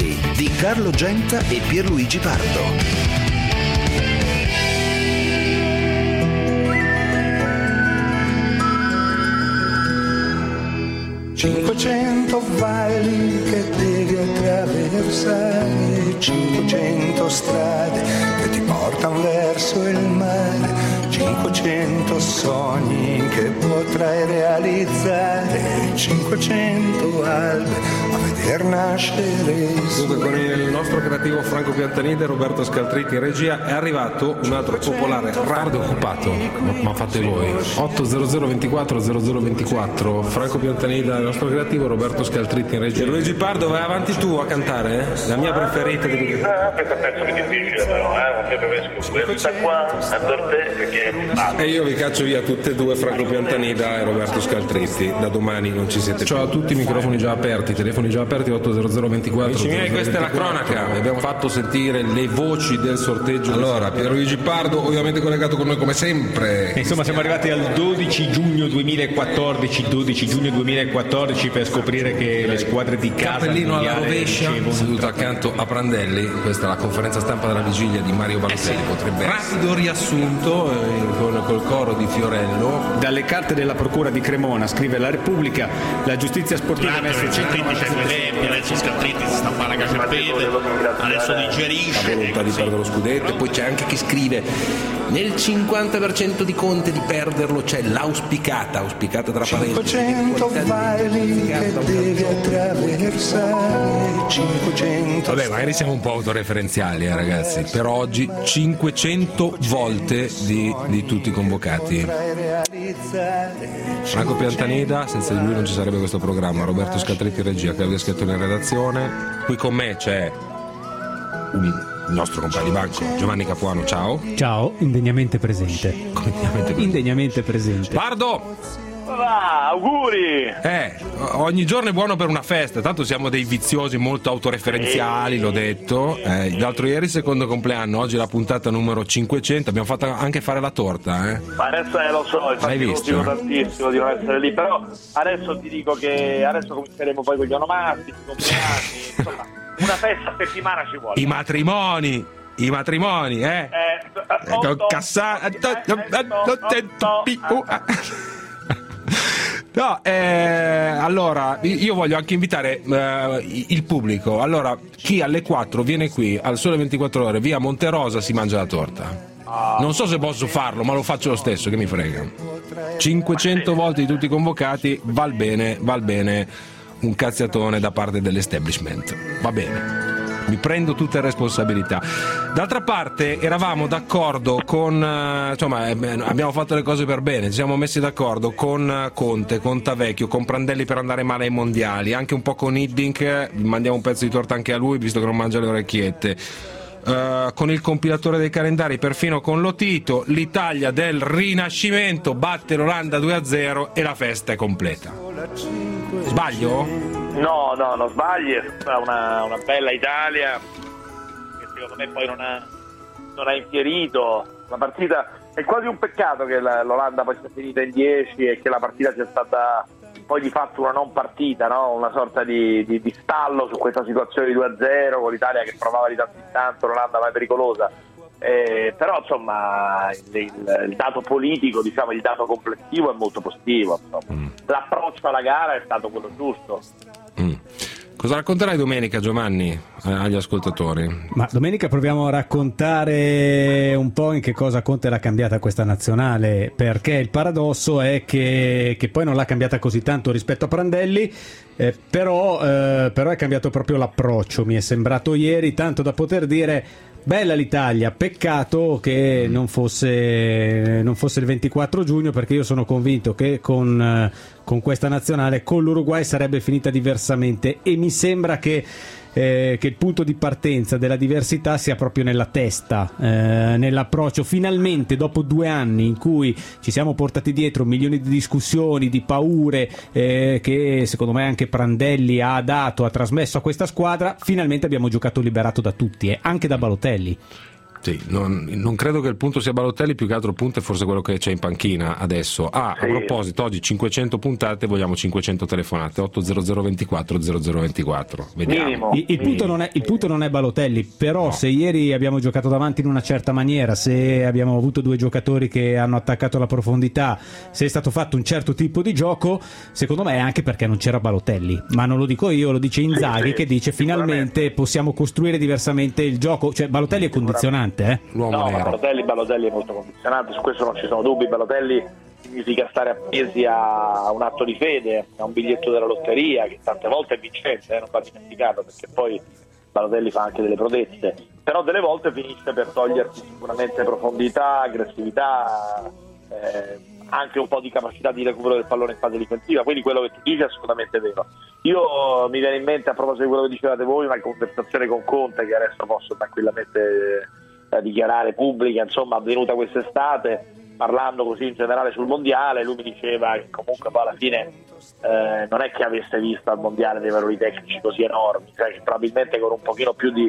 convocati di Carlo Genta e Pierluigi Pardo. 500 valli che devi attraversare, 500 strade che ti portano verso il mare, 500 sogni che potrai realizzare, 500 albe a veder nascere. Dunque, con il nostro creativo Franco Piantanida e Roberto Scaltritti in regia è arrivato un altro popolare radio occupato, ma fate voi. 800 24 0024. Franco Piantanida, il nostro creativo, Roberto Scaltritti in regia. Luigi Pardo, vai avanti tu a cantare? La mia preferita di questa penso che è difficile, però non credo che questa qua è per te, perché e io vi caccio via tutte e due, Franco Piantanida e Roberto Scaltritti. Da domani non ci siete più. Ciao a tutti, i microfoni già aperti, telefoni già aperti. 800 24. Amici miei, questa è la cronaca. Vi abbiamo fatto sentire le voci del sorteggio. Allora, Pierluigi Pardo ovviamente collegato con noi come sempre. Insomma, siamo arrivati al 12 giugno 2014 per scoprire che le squadre di casa Cappellino alla rovescia, seduto accanto a Prandelli. Questa è la conferenza stampa della vigilia di Mario Balotelli. Potrebbe rapido riassunto col coro di Fiorello. Dalle carte della procura di Cremona, scrive La Repubblica, la giustizia sportiva ha messo il centro adesso Scaltritti si sta parlando a piede, adesso digerisce la volontà di perdere lo scudetto. E poi c'è anche chi scrive: nel 50% di Conte di perderlo c'è l'auspicata tra parentesi 500 valli che devi attraversare, 500. Vabbè, magari siamo un po' autoreferenziali, ragazzi. Per oggi 500 volte di tutti i convocati. Franco Piantanida, senza di lui non ci sarebbe questo programma. Roberto Scaltritti in regia, Claudia Schettone in redazione. Qui con me c'è il nostro compagno di banco Giovanni Capuano. Ciao. Indegnamente presente. Indegnamente presente. Pardo. Auguri! Ogni giorno è buono per una festa, tanto siamo dei viziosi molto autoreferenziali, l'ho detto. L'altro ieri secondo compleanno, oggi la puntata numero 500, abbiamo fatto anche fare la torta. Ma adesso lo so, infatti consiglio tantissimo di non essere lì, però adesso ti dico che adesso cominceremo poi con gli onomastici, compleanni, insomma, una festa a settimana ci vuole. I matrimoni, No, allora io voglio anche invitare il pubblico. Allora, chi alle 4 viene qui al Sole 24 Ore via Monterosa si mangia la torta. Non so se posso farlo, ma lo faccio lo stesso, che mi frega. 500 volte di tutti i convocati, val bene un cazziatone da parte dell'establishment. Va bene. Mi prendo tutte le responsabilità. D'altra parte eravamo d'accordo con insomma abbiamo fatto le cose per bene, ci siamo messi d'accordo con Conte, con Tavecchio, con Prandelli per andare male ai mondiali, anche un po' con Hiddink, mandiamo un pezzo di torta anche a lui visto che non mangia le orecchiette. Con il compilatore dei calendari, perfino con Lotito, l'Italia del Rinascimento batte l'Olanda 2-0 e la festa è completa. Sbaglio? No, non sbagli, è una bella Italia che secondo me poi non ha infierito. La partita è quasi un peccato che l'Olanda poi sia finita in 10 e che la partita sia stata poi di fatto una non partita, no? Una sorta di stallo su questa situazione di 2-0 con l'Italia che provava di tanto in tanto, l'Olanda mai pericolosa. Però insomma il dato politico, diciamo il dato complessivo è molto positivo, l'approccio alla gara è stato quello giusto. Cosa racconterai domenica, Giovanni, agli ascoltatori? Ma domenica proviamo a raccontare un po' in che cosa Conte l'ha cambiata questa nazionale, perché il paradosso è che poi non l'ha cambiata così tanto rispetto a Prandelli, però è cambiato proprio l'approccio, mi è sembrato ieri, tanto da poter dire: bella l'Italia, peccato che non fosse il 24 giugno, perché io sono convinto che con questa nazionale con l'Uruguay sarebbe finita diversamente, e mi sembra che il punto di partenza della diversità sia proprio nella testa, nell'approccio. Finalmente, dopo 2 anni in cui ci siamo portati dietro milioni di discussioni, di paure che secondo me anche Prandelli ha trasmesso a questa squadra, finalmente abbiamo giocato liberato da tutti, anche da Balotelli. Sì, non credo che il punto sia Balotelli, più che altro il punto è forse quello che c'è in panchina adesso. A proposito, oggi 500 puntate, vogliamo 500 telefonate, 80024 0024. Vediamo. Il punto non è Balotelli, però se ieri abbiamo giocato davanti in una certa maniera, se abbiamo avuto due giocatori che hanno attaccato la profondità, se è stato fatto un certo tipo di gioco, secondo me è anche perché non c'era Balotelli. Ma non lo dico io, lo dice Inzaghi, che dice finalmente possiamo costruire diversamente il gioco. Cioè Balotelli è condizionante. L'uomo nero. Balotelli è molto condizionante, su questo non ci sono dubbi. Balotelli significa stare appesi a un atto di fede, a un biglietto della lotteria che tante volte è vincente, non va dimenticato, perché poi Balotelli fa anche delle prodezze, però delle volte finisce per togliersi sicuramente profondità, aggressività, anche un po' di capacità di recupero del pallone in fase difensiva, quindi quello che tu dici è assolutamente vero. Io mi viene in mente, a proposito di quello che dicevate voi, una conversazione con Conte che adesso posso tranquillamente dichiarare pubblica, insomma, avvenuta quest'estate, parlando così in generale sul mondiale. Lui mi diceva che comunque poi alla fine non è che avesse visto al mondiale dei valori tecnici così enormi, cioè che probabilmente con un pochino più di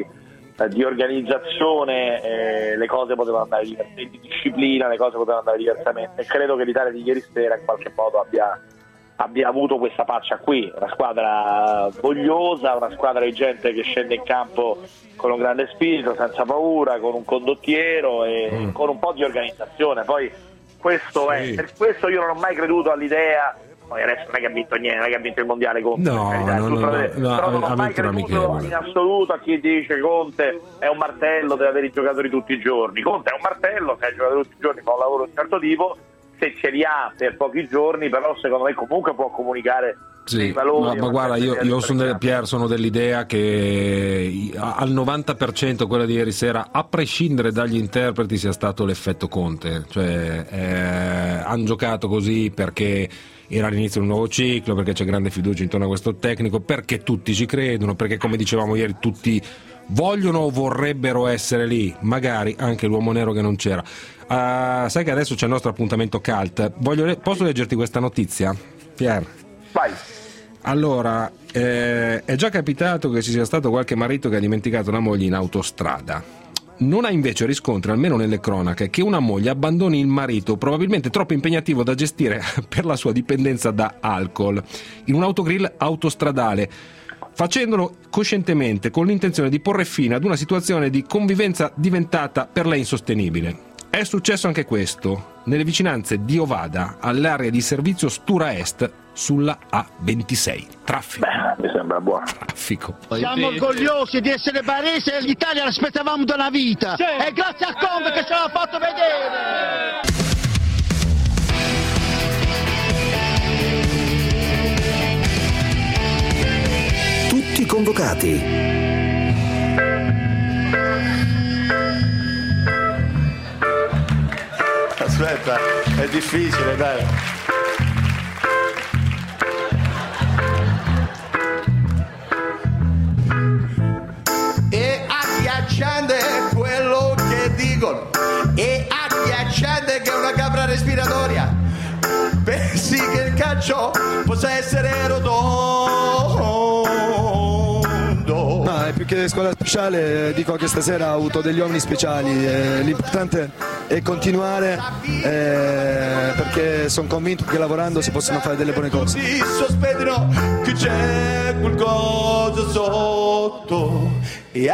organizzazione le cose potevano andare diversamente, di disciplina le cose potevano andare diversamente, e credo che l'Italia di ieri sera in qualche modo abbia avuto questa faccia qui, una squadra vogliosa, una squadra di gente che scende in campo con un grande spirito, senza paura, con un condottiero e con un po' di organizzazione. Poi questo è, per questo io non ho mai creduto all'idea, poi adesso non è che ha vinto niente, non è che ha vinto il mondiale Conte, però non ho mai creduto in assoluto a chi dice Conte è un martello, deve avere i giocatori tutti i giorni. Conte è un martello, se ha i giocatori tutti i giorni fa un lavoro di un certo tipo, se ce li ha per pochi giorni, però secondo me comunque può comunicare dei valori. Ma guarda, io sono dell'idea che al 90% quella di ieri sera, a prescindere dagli interpreti, sia stato l'effetto Conte, cioè hanno giocato così perché era l'inizio di un nuovo ciclo, perché c'è grande fiducia intorno a questo tecnico, perché tutti ci credono, perché come dicevamo ieri tutti vogliono o vorrebbero essere lì, magari anche l'uomo nero che non c'era. Sai che adesso c'è il nostro appuntamento cult. Posso leggerti questa notizia, Pier? Vai. Allora, è già capitato che ci sia stato qualche marito che ha dimenticato la moglie in autostrada. Non ha invece riscontri, almeno nelle cronache, che una moglie abbandoni il marito, probabilmente troppo impegnativo da gestire per la sua dipendenza da alcol, in un autogrill autostradale, facendolo coscientemente con l'intenzione di porre fine ad una situazione di convivenza diventata per lei insostenibile. È successo anche questo nelle vicinanze di Ovada, all'area di servizio Stura Est, sulla A26. Traffico. Mi sembra buono. Traffico. Siamo orgogliosi di essere baresi e l'Italia l'aspettavamo da una vita. Sì. E grazie a Conte che ce l'ha fatto vedere. Tutti convocati. Aspetta, è difficile, dai. È agghiacciante quello che dicono, è agghiacciante che è una capra respiratoria. Pensi che il calcio possa essere rotondo? No, è più che squadra speciale, dico che stasera ha avuto degli uomini speciali, l'importante è continuare perché sono convinto che lavorando si possono fare delle buone cose. Si sospettano che c'è qualcosa sotto, è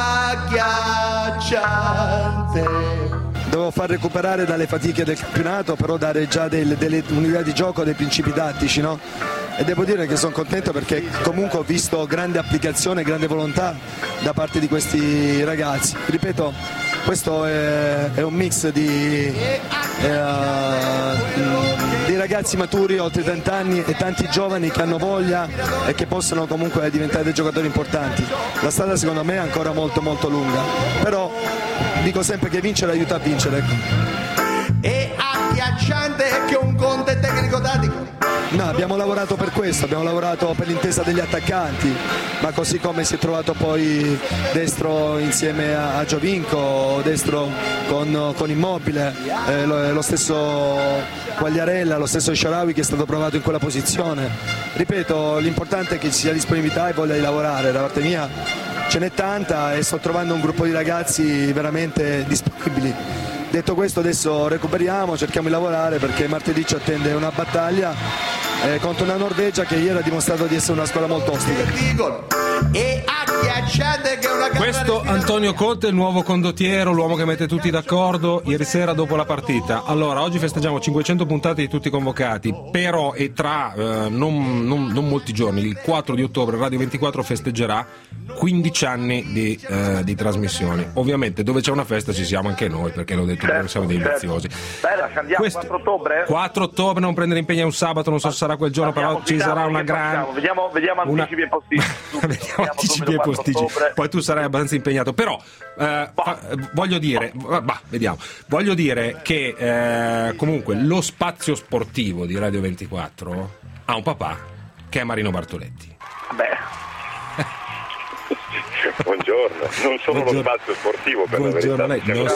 agghiacciante. Devo far recuperare dalle fatiche del campionato, però dare già delle unità di gioco, dei principi tattici, no? E devo dire che sono contento perché comunque ho visto grande applicazione, grande volontà da parte di questi ragazzi. Ripeto, questo è un mix di ragazzi maturi oltre 30 anni e tanti giovani che hanno voglia e che possono comunque diventare dei giocatori importanti. La strada secondo me è ancora molto molto lunga, però dico sempre che vincere aiuta a vincere, ecco. È agghiacciante che un Conte tecnico tattico. No, abbiamo lavorato per questo, abbiamo lavorato per l'intesa degli attaccanti, ma così come si è trovato poi Destro insieme a Giovinco, Destro con Immobile, lo stesso Quagliarella, lo stesso Shaarawy che è stato provato in quella posizione. Ripeto, l'importante è che ci sia disponibilità e voglia di lavorare, da parte mia ce n'è tanta e sto trovando un gruppo di ragazzi veramente disponibili. Detto questo, adesso recuperiamo, cerchiamo di lavorare perché martedì ci attende una battaglia contro una Norvegia che ieri ha dimostrato di essere una squadra molto ostica. E agghiacciate che una Questo Antonio Conte, il nuovo condottiero, l'uomo che mette tutti d'accordo ieri sera dopo la partita. Allora, oggi festeggiamo 500 puntate di tutti convocati, però e tra non molti giorni, il 4 di ottobre Radio 24 festeggerà 15 anni di trasmissione. Ovviamente dove c'è una festa ci siamo anche noi, perché l'ho detto, noi siamo dei viziosi. Bella, ci andiamo 4 ottobre? 4 ottobre, non prendere impegni, è un sabato, non so se sarà quel giorno, però ci sarà una grande... Vediamo anticipi e posticipi. Vediamo anticipi e posticipi. Poi tu sarai abbastanza impegnato, però voglio dire, vediamo. Voglio dire che comunque lo spazio sportivo di Radio 24 ha un papà che è Marino Bartoletti. Buongiorno, non solo lo spazio sportivo per buongiorno, la verità,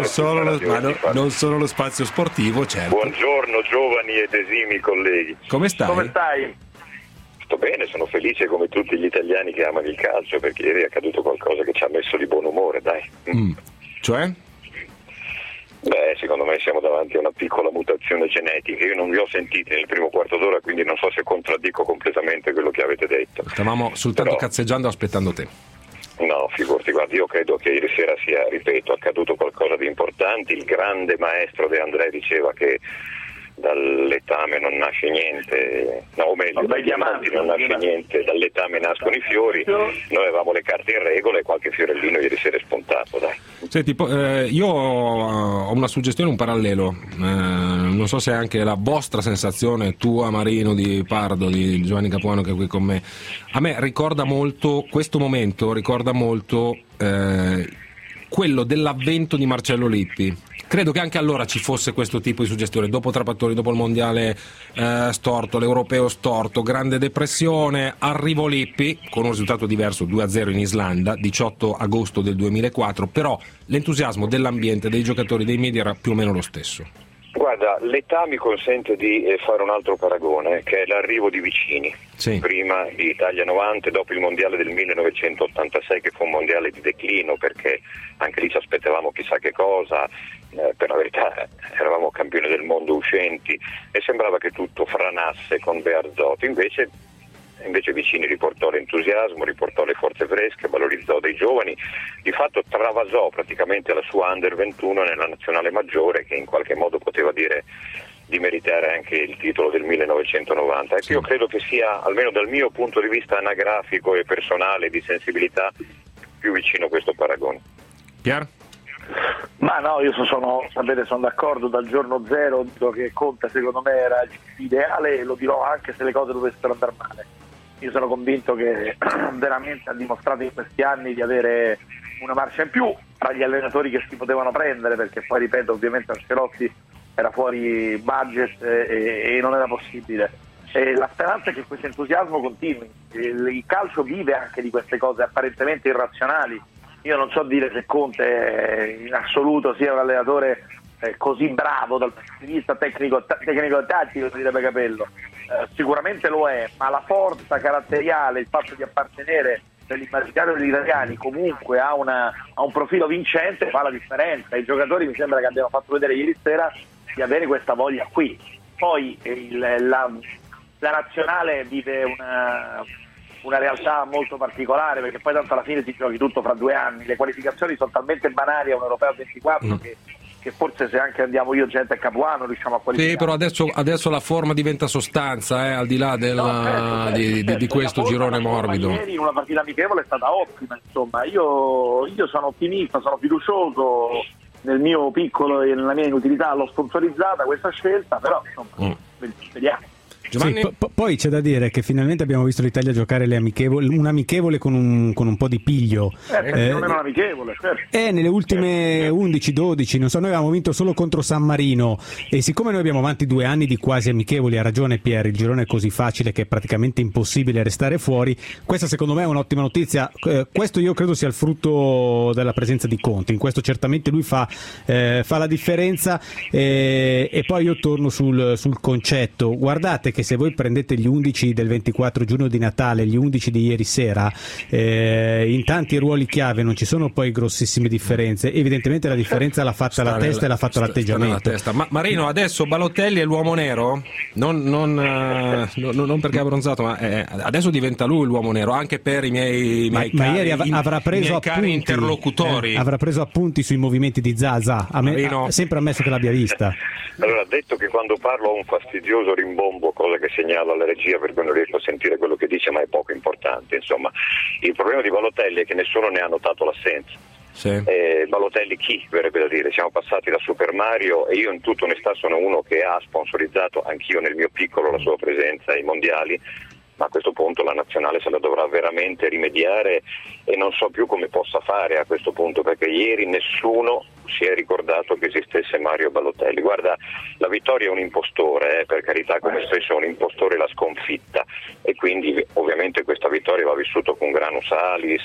non solo lo spazio sportivo, certo. Buongiorno giovani ed esimi colleghi. Come stai? Come stai? Sto bene, sono felice come tutti gli italiani che amano il calcio, perché ieri è accaduto qualcosa che ci ha messo di buon umore, dai. Cioè? Beh, secondo me siamo davanti a una piccola mutazione genetica. Io non vi ho sentiti nel primo quarto d'ora, quindi non so se contraddico completamente quello che avete detto. Stavamo soltanto cazzeggiando aspettando te. No, figurati, guardi, io credo che ieri sera sia, ripeto, accaduto qualcosa di importante. Il grande maestro De André diceva che dall'etame non nasce niente, no, o meglio, dai diamanti non nasce niente, dall'etame nascono i fiori. Noi avevamo le carte in regola e qualche fiorellino ieri sera è spuntato, dai. Senti, io ho una suggestione, un parallelo, non so se è anche la vostra sensazione, tua Marino, di Pardo, di Giovanni Capuano che è qui con me. A me ricorda molto, questo momento ricorda molto quello dell'avvento di Marcello Lippi. Credo che anche allora ci fosse questo tipo di suggestione, dopo Trapattoni, dopo il mondiale storto, l'europeo storto, grande depressione, arrivò Lippi con un risultato diverso, 2-0 in Islanda, 18 agosto del 2004, però l'entusiasmo dell'ambiente, dei giocatori, dei media era più o meno lo stesso. Guarda, l'età mi consente di fare un altro paragone, che è l'arrivo di Vicini. Sì. Prima di Italia 90, dopo il mondiale del 1986, che fu un mondiale di declino, perché anche lì ci aspettavamo chissà che cosa, per la verità eravamo campioni del mondo uscenti e sembrava che tutto franasse con Bearzot. Invece Vicini riportò l'entusiasmo, riportò le forze fresche, valorizzò dei giovani, di fatto travasò praticamente la sua Under 21 nella nazionale maggiore, che in qualche modo poteva dire di meritare anche il titolo del 1990. Ecco, io credo che sia, almeno dal mio punto di vista anagrafico e personale di sensibilità, più vicino a questo paragone. Pier? Ma no, io sono d'accordo dal giorno zero, dico che Conte secondo me era l'ideale e lo dirò anche se le cose dovessero andare male. Io sono convinto che veramente ha dimostrato in questi anni di avere una marcia in più tra gli allenatori che si potevano prendere, perché poi ripeto, ovviamente Ancelotti era fuori budget e non era possibile. E la speranza è che questo entusiasmo continui. Il calcio vive anche di queste cose apparentemente irrazionali. Io non so dire se Conte in assoluto sia un allenatore così bravo dal punto di vista tecnico e tattico, direbbe Capello. Sicuramente lo è, ma la forza caratteriale, il fatto di appartenere nell'immaginario degli italiani comunque a un profilo vincente fa la differenza. I giocatori mi sembra che abbiano fatto vedere ieri sera di avere questa voglia qui. Poi la nazionale vive una realtà molto particolare, perché poi tanto alla fine ti giochi tutto fra 2 anni. Le qualificazioni sono talmente banali a un europeo a 24 che forse se anche andiamo io, gente a Capuano, riusciamo a qualificare. Sì, però adesso la forma diventa sostanza, al di là di questo girone morbido. Ieri in una partita amichevole è stata ottima, insomma. Io sono ottimista, sono fiducioso nel mio piccolo e nella mia inutilità. L'ho sponsorizzata questa scelta, però insomma, vediamo. Sì, poi c'è da dire che finalmente abbiamo visto l'Italia giocare un amichevole con un po' di piglio. Non era un amichevole, certo. Nelle ultime 11-12, non so, noi avevamo vinto solo contro San Marino e siccome noi abbiamo avanti 2 anni di quasi amichevoli, ha ragione Pier, il girone è così facile che è praticamente impossibile restare fuori. Questa secondo me è un'ottima notizia. Questo io credo sia il frutto della presenza di Conte, in questo certamente lui fa la differenza. E poi io torno sul concetto. Guardate che che se voi prendete gli 11 del 24 giugno di Natale, gli 11 di ieri sera, in tanti ruoli chiave non ci sono poi grossissime differenze. Evidentemente la differenza l'ha fatta la testa e l'ha fatto l'atteggiamento. Ma Marino, adesso Balotelli è l'uomo nero? Non perché è abbronzato, ma adesso diventa lui l'uomo nero, anche per i miei ma ieri avrà preso appunti, interlocutori. Avrà preso appunti sui movimenti di Zaza, ha sempre ammesso che l'abbia vista. Allora, detto che quando parlo ho un fastidioso rimbombo, cosa che segnalo alla regia perché non riesco a sentire quello che dice, ma è poco importante. Insomma, il problema di Balotelli è che nessuno ne ha notato l'assenza. Sì. Balotelli chi, verrebbe da dire, siamo passati da Super Mario e io in tutta onestà sono uno che ha sponsorizzato anch'io nel mio piccolo la sua presenza ai mondiali, ma a questo punto la nazionale se la dovrà veramente rimediare e non so più come possa fare a questo punto, perché ieri nessuno si è ricordato che esistesse Mario Balotelli. Guarda, la vittoria è un impostore, per carità, come spesso è un impostore la sconfitta, e quindi ovviamente questa vittoria va vissuta con grano salis,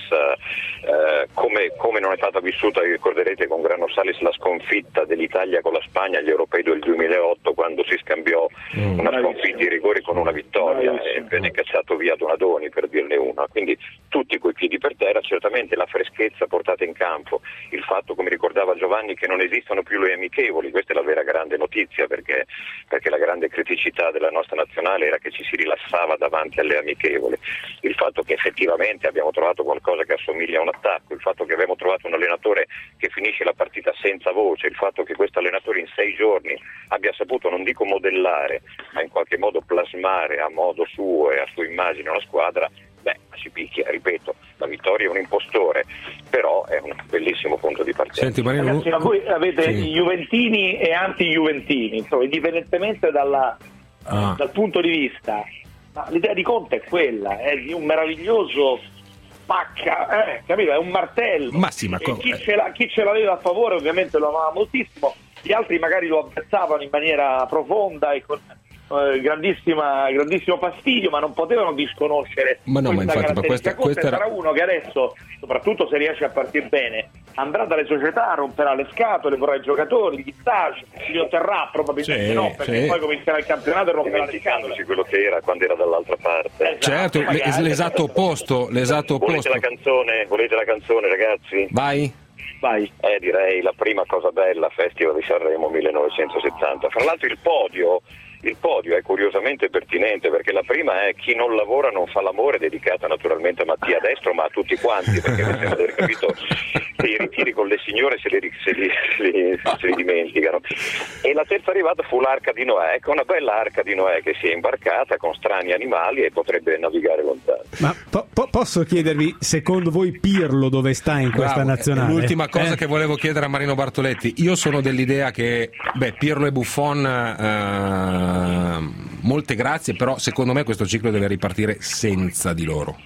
come non è stata vissuta, vi ricorderete, con grano salis la sconfitta dell'Italia con la Spagna agli Europei del 2008, quando si scambiò una sconfitta di rigori con una vittoria e venne cacciato via Donadoni, per dirne una. Quindi tutti coi piedi per terra, certamente la freschezza portata in campo, il fatto, come ricordava Giovanni, che non esistono più le amichevoli, questa è la vera grande notizia, perché la grande criticità della nostra nazionale era che ci si rilassava davanti alle amichevoli, il fatto che effettivamente abbiamo trovato qualcosa che assomiglia a un attacco, il fatto che abbiamo trovato un allenatore che finisce la partita senza voce, il fatto che questo allenatore in 6 giorni abbia saputo, non dico modellare, ma in qualche modo plasmare a modo suo e a sua immagine una squadra, si picchia, ripeto, la vittoria è un impostore, però è un bellissimo punto di partenza. Senti, Marino, ragazzi, ma voi avete i juventini e anti-juventini, insomma, indipendentemente dal punto di vista, ma l'idea di Conte è quella, è di un meraviglioso pacca, capito? È un martello. Ma sì, ma chi ce l'aveva a favore ovviamente lo amava moltissimo, gli altri magari lo avversavano in maniera profonda e con grandissimo fastidio, ma non potevano disconoscere questa sarà uno che adesso, soprattutto se riesce a partire bene, andrà dalle società, romperà le scatole, vorrà i giocatori, gli stage, li otterrà probabilmente perché poi comincerà il campionato e romperà le scatole. Quello che era quando era dall'altra parte. Certo, l'esatto opposto. Volete la canzone, ragazzi? Vai. Direi la prima cosa bella, Festival di Sanremo 1970. Fra l'altro il podio è curiosamente pertinente, perché la prima è chi non lavora non fa l'amore, dedicata naturalmente a Mattia Destro, ma a tutti quanti, perché mi sembra di aver capito che i ritiri con le signore se li dimenticano. E la terza arrivata fu l'Arca di Noè, ecco, una bella Arca di Noè che si è imbarcata con strani animali e potrebbe navigare lontano. Ma posso chiedervi, secondo voi Pirlo dove sta in questa nazionale? L'ultima cosa che volevo chiedere a Marino Bartoletti, io sono dell'idea che Pirlo e Buffon molte grazie, però secondo me questo ciclo deve ripartire senza di loro.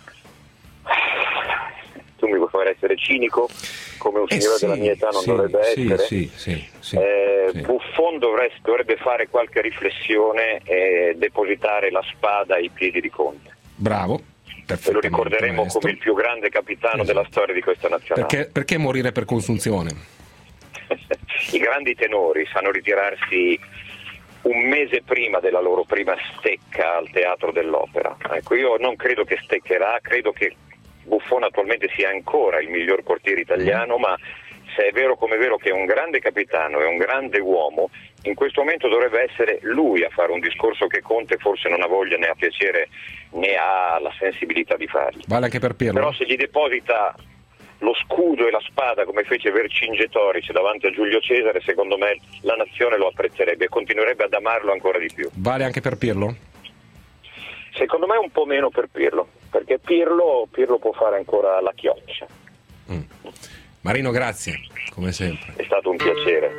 Tu mi vuoi fare essere cinico come un signore della mia età non dovrebbe essere? Sì. Buffon dovrebbe fare qualche riflessione e depositare la spada ai piedi di Conte. Bravo. E lo ricorderemo come il più grande capitano della storia di questa nazionale. Perché morire per consunzione? I grandi tenori sanno ritirarsi un mese prima della loro prima stecca al Teatro dell'Opera. Ecco, io non credo che steccherà, credo che Buffon attualmente sia ancora il miglior portiere italiano, ma se è vero come è vero che è un grande capitano e un grande uomo, in questo momento dovrebbe essere lui a fare un discorso che Conte forse non ha voglia né ha piacere né ha la sensibilità di farlo. Vale anche per Pirlo. Però se gli deposita lo scudo e la spada come fece Vercingetorix davanti a Giulio Cesare, secondo me la nazione lo apprezzerebbe e continuerebbe ad amarlo ancora di più. Vale anche per Pirlo? Secondo me un po' meno per Pirlo, perché Pirlo può fare ancora la chioccia. Marino, grazie, come sempre. È stato un piacere.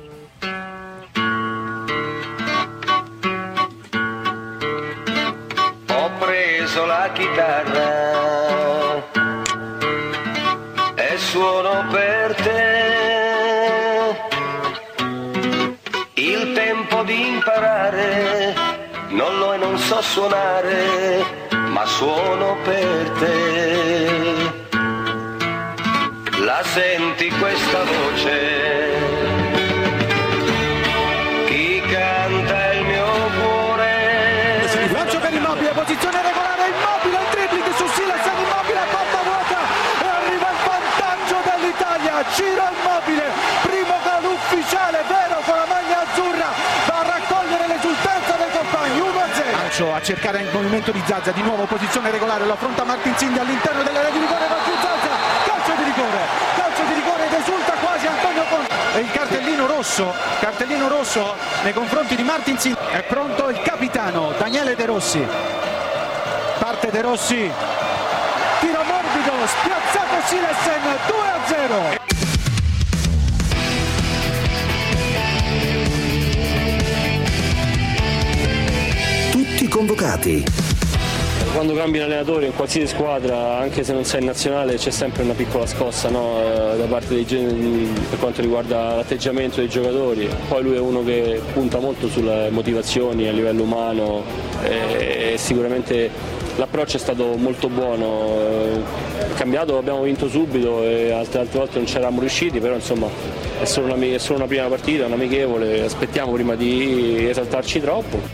Ho preso la chitarra e suono per te. Il tempo di imparare non lo e non so suonare, ma suono per te. La senti questa voce? Chi canta il mio cuore? ufficiale vero con la maglia azzurra, va a raccogliere l'esultanza dei compagni. 1-0. Calcio a cercare il movimento di Zazza, di nuovo posizione regolare, lo affronta Martinzini all'interno dell'area di rigore, va giù Zazza, calcio di rigore ed esulta quasi Antonio Conte. E il cartellino rosso nei confronti di Martinzini. È pronto il capitano Daniele De Rossi, parte De Rossi, tiro morbido, spiazzato Silesen, 2-0. Tutti convocati. Quando cambi l'allenatore in qualsiasi squadra, anche se non sei in nazionale, c'è sempre una piccola scossa, no? Da parte per quanto riguarda l'atteggiamento dei giocatori. Poi lui è uno che punta molto sulle motivazioni a livello umano e sicuramente l'approccio è stato molto buono. Cambiato, abbiamo vinto subito e altre volte non ci eravamo riusciti, però insomma è solo una prima partita, un amichevole, aspettiamo prima di esaltarci troppo.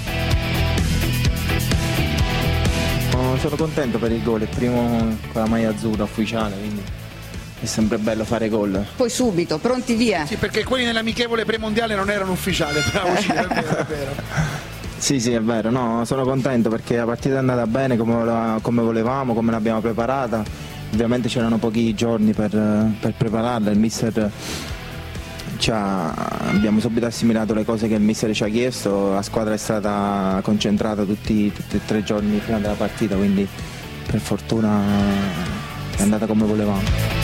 Sono contento per il gol, il primo con la maglia azzurra ufficiale, quindi è sempre bello fare gol. Poi subito, pronti via. Sì, perché quelli nell'amichevole premondiale non erano ufficiali, bravo, sì, è vero. Sì, è vero, no, sono contento perché la partita è andata bene come volevamo, come l'abbiamo preparata. Ovviamente c'erano pochi giorni per prepararla, il mister abbiamo subito assimilato le cose che il mister ci ha chiesto, la squadra è stata concentrata tutti e 3 giorni prima della partita, quindi per fortuna è andata come volevamo.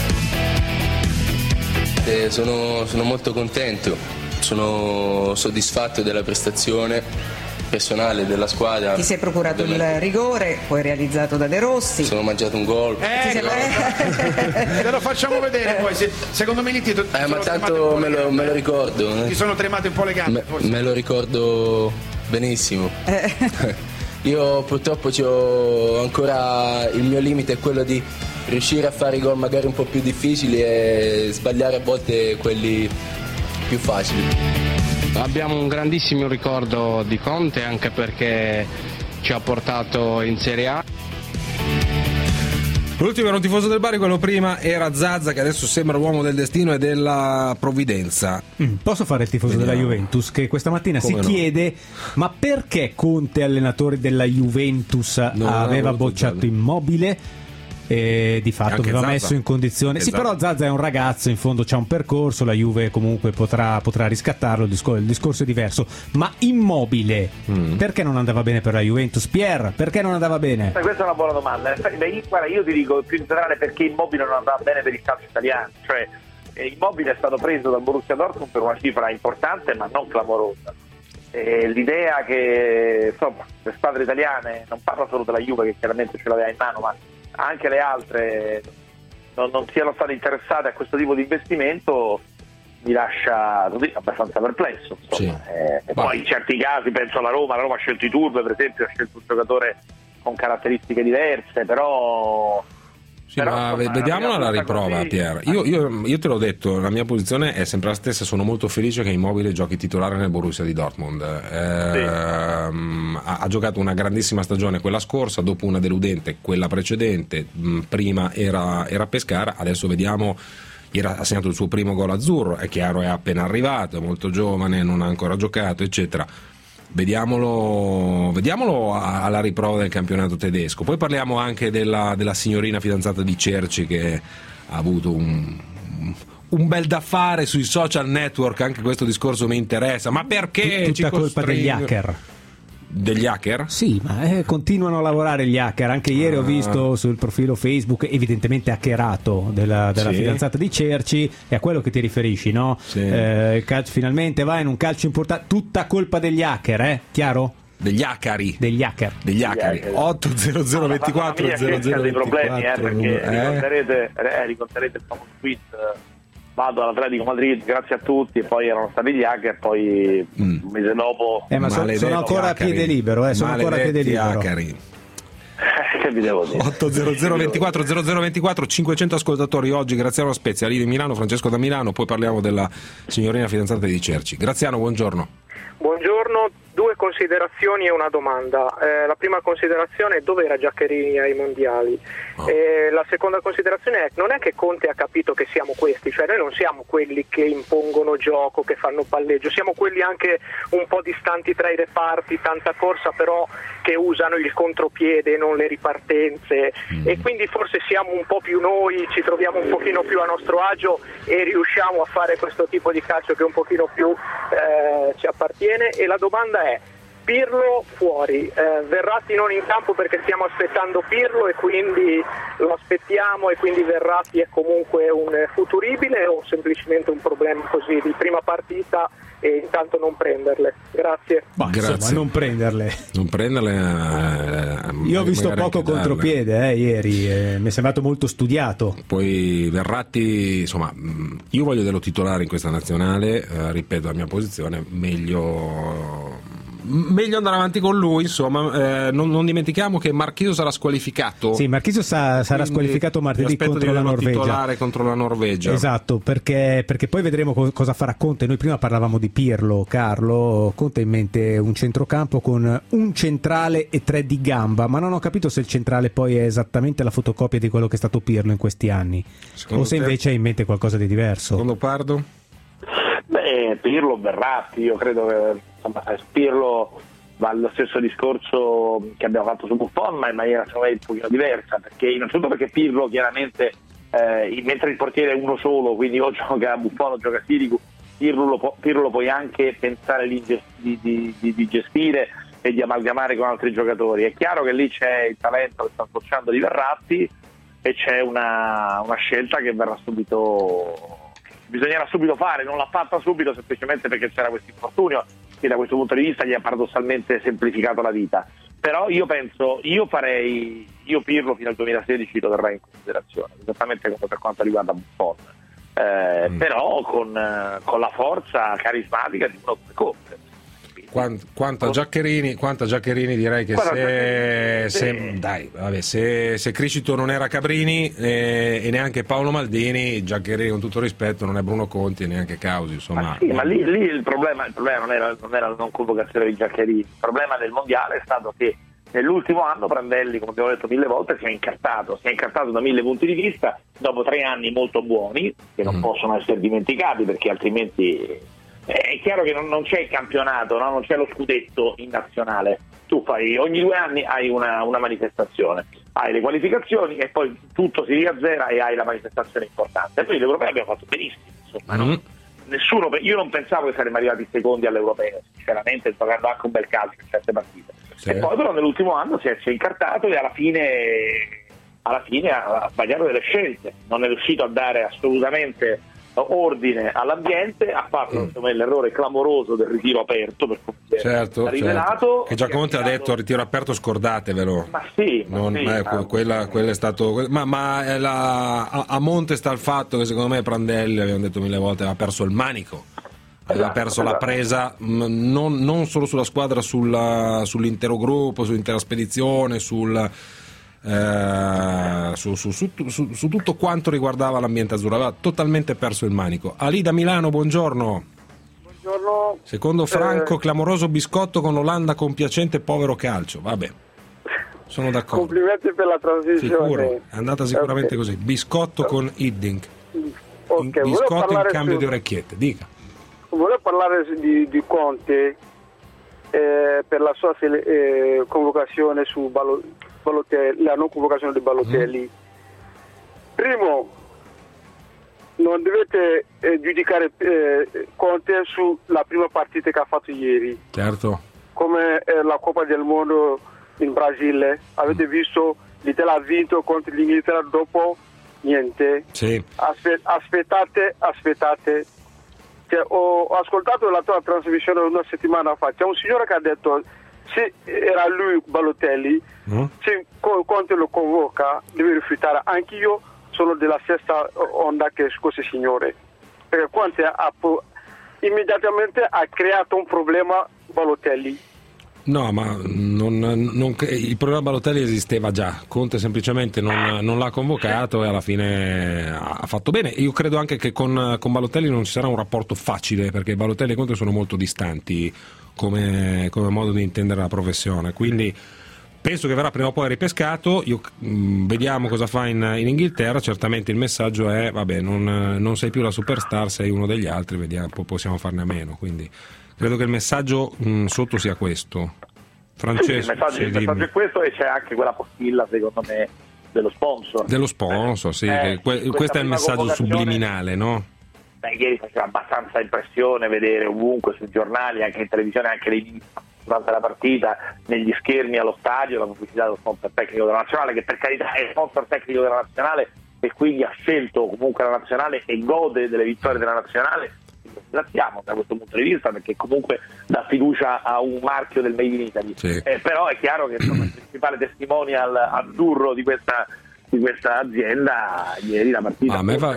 Sono molto contento, sono soddisfatto della prestazione personale della squadra. Ti sei procurato il rigore, poi realizzato da De Rossi. Sono mangiato un gol. Te lo facciamo vedere poi. Secondo me lì ma tanto me lo ricordo. Ti sono tremate un po' le gambe. Me lo ricordo benissimo. Io purtroppo c'ho ancora il mio limite, è quello di riuscire a fare i gol magari un po' più difficili e sbagliare a volte quelli più facili. Abbiamo un grandissimo ricordo di Conte, anche perché ci ha portato in Serie A. L'ultimo era un tifoso del Bari, quello prima era Zazza, che adesso sembra l'uomo del destino e della provvidenza. Posso fare il tifoso della Juventus, che questa mattina chiede ma perché Conte, allenatore della Juventus, aveva bocciato Immobile? E di fatto aveva messo in condizione. Sì, però Zazza è un ragazzo, in fondo c'ha un percorso, la Juve comunque potrà riscattarlo, il discorso è diverso. Ma Immobile perché non andava bene per la Juventus? Pier, perché non andava bene? Questa è una buona domanda. Guarda, io ti dico più in generale perché Immobile non andava bene per il calcio italiano. Cioè Immobile è stato preso dal Borussia Dortmund per una cifra importante ma non clamorosa. L'idea che insomma le squadre italiane, non parlo solo della Juve che chiaramente ce l'aveva in mano, ma anche le altre non siano state interessate a questo tipo di investimento, mi lascia così abbastanza perplesso. Sì. Poi in certi casi penso alla Roma ha scelto i Turbe, per esempio, ha scelto un giocatore con caratteristiche diverse, però ma vediamola la riprova, così. Pier. Io te l'ho detto, la mia posizione è sempre la stessa, sono molto felice che Immobile giochi titolare nel Borussia di Dortmund. Ha giocato una grandissima stagione quella scorsa, dopo una deludente quella precedente. Prima era Pescara, adesso vediamo. Ha segnato il suo primo gol azzurro, è chiaro, è appena arrivato, è molto giovane, non ha ancora giocato, eccetera. Vediamolo alla riprova del campionato tedesco. Poi parliamo anche della signorina fidanzata di Cerci, che ha avuto un bel da fare sui social network. Anche questo discorso mi interessa. Ma perché? Tutta colpa degli hacker. Degli hacker? Sì, ma continuano a lavorare gli hacker. Anche ieri ho visto sul profilo Facebook, evidentemente hackerato, della fidanzata di Cerci. È a quello che ti riferisci, no? Sì. Finalmente va in un calcio importante. Tutta colpa degli hacker, chiaro? Degli hackeri. Degli hacker. 80024 0024. dei problemi, perché ricorderete il famoso tweet. Vado all'Atletico Madrid, grazie a tutti, e poi erano stati gli hacker, poi un mese dopo ma sono ancora a piede libero, sono ancora a piede libero. Che vi devo dire? 80024 0024, 500 ascoltatori oggi. Graziano Spezia, lì di Milano, Francesco da Milano. Poi parliamo della signorina fidanzata di Cerci. Graziano, buongiorno. Buongiorno. Due considerazioni e una domanda. La prima considerazione è: dove era Giaccherini ai mondiali? La seconda considerazione è: non è che Conte ha capito che siamo questi, cioè noi non siamo quelli che impongono gioco, che fanno palleggio, siamo quelli anche un po' distanti tra i reparti, tanta corsa però che usano il contropiede, non le ripartenze, e quindi forse siamo un po' più noi, ci troviamo un pochino più a nostro agio e riusciamo a fare questo tipo di calcio che un pochino più ci appartiene. E la domanda è: Pirlo fuori, Verratti non in campo perché stiamo aspettando Pirlo e quindi lo aspettiamo e quindi Verratti è comunque un futuribile, o semplicemente un problema così di prima partita e intanto non prenderle? Grazie. Grazie. Insomma, non prenderle. Io ho visto poco contropiede ieri, mi è sembrato molto studiato. Poi Verratti, insomma, io voglio dello titolare in questa nazionale, ripeto la mia posizione, meglio andare avanti con lui, insomma. Non dimentichiamo che Marchisio sarà squalificato. Sì, Marchisio sarà squalificato martedì contro la Norvegia. Titolare contro la Norvegia. Esatto, perché poi vedremo cosa farà Conte. Noi prima parlavamo di Pirlo, Carlo. Conte ha in mente un centrocampo con un centrale e 3 di gamba, ma non ho capito se il centrale poi è esattamente la fotocopia di quello che è stato Pirlo in questi anni, o se invece ha in mente qualcosa di diverso. Secondo Pardo? Pirlo, Verratti, io credo che Pirlo va allo stesso discorso che abbiamo fatto su Buffon, ma in maniera secondo me un pochino diversa, perché innanzitutto perché Pirlo chiaramente mentre il portiere è uno solo, quindi o gioca Buffon o gioca Sirigu, Pirlo lo puoi anche pensare di gestire e di amalgamare con altri giocatori. È chiaro che lì c'è il talento che sta sbocciando di Verratti e c'è una scelta che verrà bisognerà subito fare, non l'ha fatta subito semplicemente perché c'era questo infortunio che da questo punto di vista gli ha paradossalmente semplificato la vita. Però io penso, io Pirlo fino al 2016 lo terrei in considerazione, esattamente come per quanto riguarda Buffon, però con la forza carismatica di uno come Conte. Quanto a Giaccherini direi che se Criscito non era Cabrini e neanche Paolo Maldini, Giaccherini, con tutto rispetto, non è Bruno Conti e neanche Causi, insomma. Ma lì il problema non era la non convocazione di Giaccherini, il problema del mondiale è stato che nell'ultimo anno Prandelli, come abbiamo detto 1000 volte, si è incartato da 1000 punti di vista, dopo 3 anni molto buoni che non possono essere dimenticati, perché altrimenti è chiaro che non c'è il campionato, no? Non c'è lo scudetto in nazionale, tu fai ogni 2 anni hai una manifestazione, hai le qualificazioni e poi tutto si riazzera e hai la manifestazione importante. E poi l'Europeo abbiamo fatto benissimo, insomma, no? Io non pensavo che saremmo arrivati secondi all'Europeo, sinceramente, giocando anche un bel calcio in certe partite. Sì. E poi però nell'ultimo anno si è incartato e alla fine ha sbagliato delle scelte, non è riuscito a dare assolutamente ordine all'ambiente, ha fatto l'errore clamoroso del ritiro aperto, per certo, rivelato, che già Conte ha detto ritiro aperto, scordatevelo. Quella è stato, ma a monte sta il fatto che secondo me Prandelli, abbiamo detto 1000 volte, aveva perso il manico, aveva perso la presa non solo sulla squadra, sull'intero gruppo, sull'intera spedizione, su tutto quanto riguardava l'ambiente azzurro, aveva totalmente perso il manico. Ali da Milano, buongiorno. Buongiorno. Secondo Franco, clamoroso biscotto con l'Olanda, compiacente povero calcio. Vabbè, sono d'accordo. Complimenti per la trasmissione. Sicuro, è andata sicuramente così. Biscotto con Hiddink. Okay. Biscotto in cambio di orecchiette, dica. Volevo parlare di Conte per la sua convocazione su Balotelli, la non convocazione di Balotelli. Primo, non dovete giudicare Conte sulla prima partita che ha fatto ieri. Certo. Come la Coppa del Mondo in Brasile. Avete visto, l'Italia ha vinto contro l'Inghilterra, dopo niente. Sì. Aspettate. Ho ascoltato la tua trasmissione una settimana fa. C'è un signore che ha detto: se era lui Balotelli, se Conte lo convoca deve rifiutare. Anch'io sono della stessa onda che questo signore, perché Conte immediatamente ha creato un problema Balotelli. No, ma il problema Balotelli esisteva già, Conte semplicemente non l'ha convocato e alla fine ha fatto bene. Io credo anche che con Balotelli non ci sarà un rapporto facile, perché Balotelli e Conte sono molto distanti come modo di intendere la professione, quindi penso che verrà prima o poi ripescato. Vediamo cosa fa in Inghilterra. Certamente il messaggio è vabbè, non sei più la superstar, sei uno degli altri, vediamo, possiamo farne a meno, quindi credo che il messaggio sotto sia questo. Francesco, il messaggio è questo, e c'è anche quella postilla secondo me dello sponsor. Sì, questo è il messaggio subliminale, no? Ieri faceva abbastanza impressione vedere ovunque sui giornali, anche in televisione, anche durante la partita, negli schermi allo stadio, la pubblicità dello sponsor tecnico della nazionale, che per carità è sponsor tecnico della nazionale e quindi ha scelto comunque la nazionale e gode delle vittorie della nazionale. Ringraziamo da questo punto di vista, perché comunque dà fiducia a un marchio del Made in Italy. Sì. Però è chiaro che il principale testimonial azzurro di questa azienda ieri la partita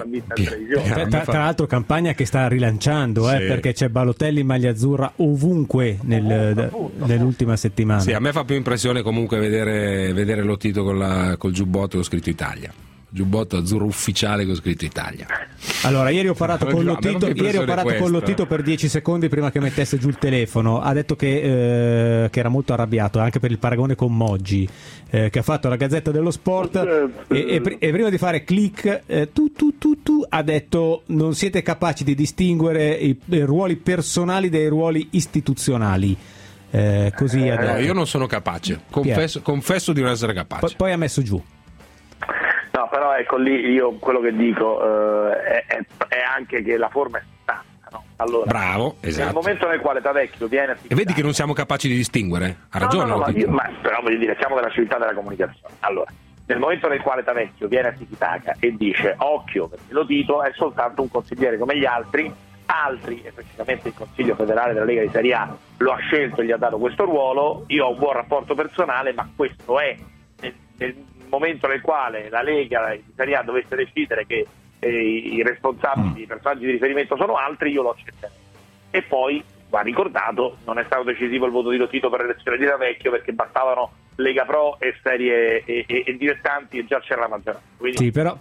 tra l'altro campagna che sta rilanciando, sì, perché c'è Balotelli in maglia azzurra ovunque nell'ultima settimana. Sì, a me fa più impressione comunque vedere Lotito col giubbotto con scritto Italia, giubbotto azzurro ufficiale con scritto Italia. Allora, ieri ho parlato con Lotito per 10 secondi prima che mettesse giù il telefono. Ha detto che era molto arrabbiato anche per il paragone con Moggi che ha fatto la Gazzetta dello Sport, e prima di fare click tu ha detto non siete capaci di distinguere i ruoli personali dai ruoli istituzionali. Così ha detto. No, io non sono capace, confesso di non essere capace. Poi ha messo giù. No, però ecco lì io quello che dico è anche che la forma è stanca, no? Allora, bravo, esatto. Nel momento nel quale Tavecchio viene e vedi che non siamo capaci di distinguere, ha ragione. Però voglio dire, siamo della civiltà della comunicazione. Allora, nel momento nel quale Tavecchio viene a Tiki-Taka e dice occhio perché Lotito è soltanto un consigliere come gli altri, e precisamente il Consiglio federale della Lega di Serie A lo ha scelto e gli ha dato questo ruolo, io ho un buon rapporto personale, ma questo è nel momento nel quale la Lega di Serie A dovesse decidere che i responsabili, i personaggi di riferimento sono altri, io lo accetterei. E poi va ricordato, non è stato decisivo il voto di Lotito per l'elezione di Tavecchio, perché bastavano Lega Pro e serie e dilettanti e già c'era la maggioranza. Quindi, sì, però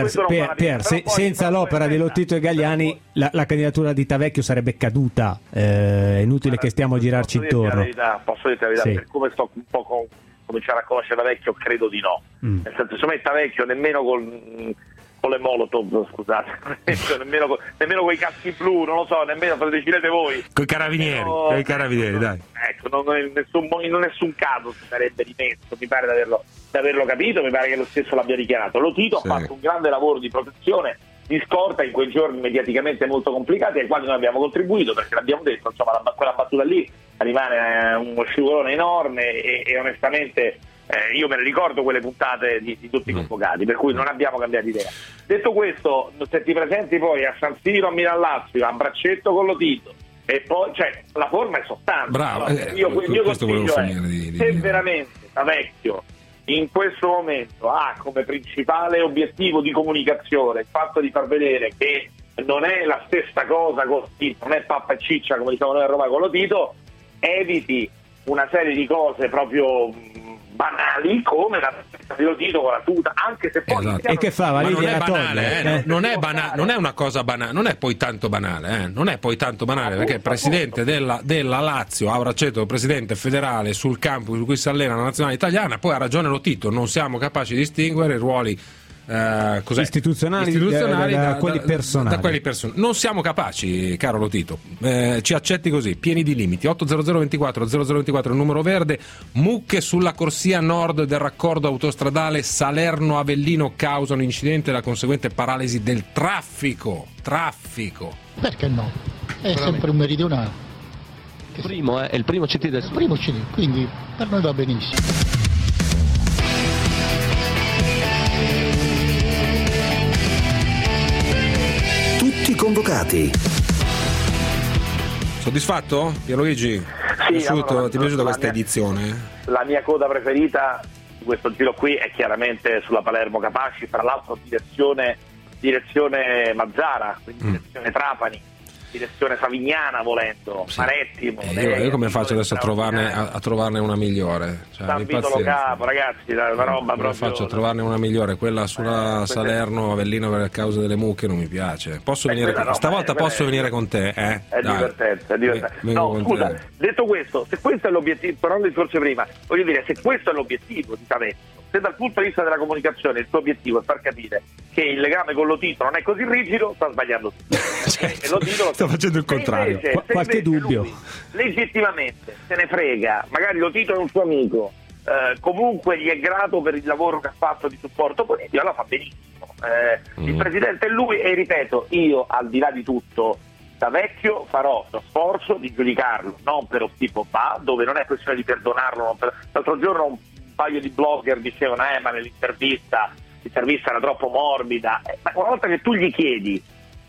senza l'opera di Lotito e Gagliani la candidatura di Tavecchio sarebbe caduta. È inutile che stiamo a girarci intorno. Posso dirti la verità, per come sto un po' cominciare a conoscere Tavecchio, credo di no. Nel senso, secondo me Tavecchio nemmeno con le Molotov, scusate, nemmeno con i caschi blu, non lo so, nemmeno se lo decidete voi. Con i carabinieri, dai. Ecco, in nessun caso si sarebbe rimesso, mi pare di averlo capito, mi pare che lo stesso l'abbia dichiarato. Lotito ha fatto un grande lavoro di protezione, di scorta in quei giorni mediaticamente molto complicati ai quali noi abbiamo contribuito, perché l'abbiamo detto, insomma, quella battuta lì rimane uno scivolone enorme e onestamente io me ne ricordo quelle puntate di tutti i convocati, per cui non abbiamo cambiato idea. Detto questo, se ti presenti poi a San Siro, a Milan Lazio, a braccetto con Lotito, e poi la forma è sostanza. Bravo, il mio consiglio è se veramente Tavecchio in questo momento ha come principale obiettivo di comunicazione il fatto di far vedere che non è la stessa cosa con Lotito, non è pappa e ciccia come diciamo noi a Roma con Lotito, eviti una serie di cose proprio banali come la di Lotito con la tuta, anche se poi e che fa? Ma non è banale, non è una cosa banale, non è poi tanto banale, perché il presidente della Lazio, Aura Ceto, presidente federale sul campo su cui si allena la nazionale italiana, poi ha ragione Lotito, non siamo capaci di distinguere i ruoli istituzionali da quelli personali. Non siamo capaci, caro Lotito, ci accetti così, pieni di limiti. 80024 0024 il numero verde. Mucche sulla corsia nord del raccordo autostradale Salerno-Avellino causano incidente e la conseguente paralisi del traffico. Perché no? È sempre un meridionale. È il primo CT del primo CT, quindi per noi va benissimo. Convocati. Soddisfatto, Pierluigi? Sì, ti è piaciuta questa edizione? La mia coda preferita di questo giro qui è chiaramente sulla Palermo Capaci, tra l'altro direzione Mazzara, quindi direzione Trapani. direzione savignana volendo, sì. Marettimo. Io come faccio adesso a trovarne una migliore? San Vito Lo Capo, ragazzi, una roba proprio. Faccio a trovarne una migliore, quella sulla Salerno Avellino per causa delle mucche non mi piace. Posso venire stavolta posso venire con te? È divertente, è divertente. No, scusa, detto questo, se questo è l'obiettivo, però il discorso prima, voglio dire, se questo è l'obiettivo di Tavecchio, se dal punto di vista della comunicazione il suo obiettivo è far capire che il legame con Lotito non è così rigido, sta sbagliando tutto. Sta facendo il contrario. Qualche dubbio. Lui, legittimamente se ne frega, magari Lotito è un suo amico, comunque gli è grato per il lavoro che ha fatto di supporto politico, allora fa benissimo. Il presidente è lui, e ripeto, io al di là di tutto da vecchio farò lo sforzo di giudicarlo, non per tipo dove non è questione di perdonarlo. L'altro giorno un paio di blogger dicevano ma l'intervista era troppo morbida, ma una volta che tu gli chiedi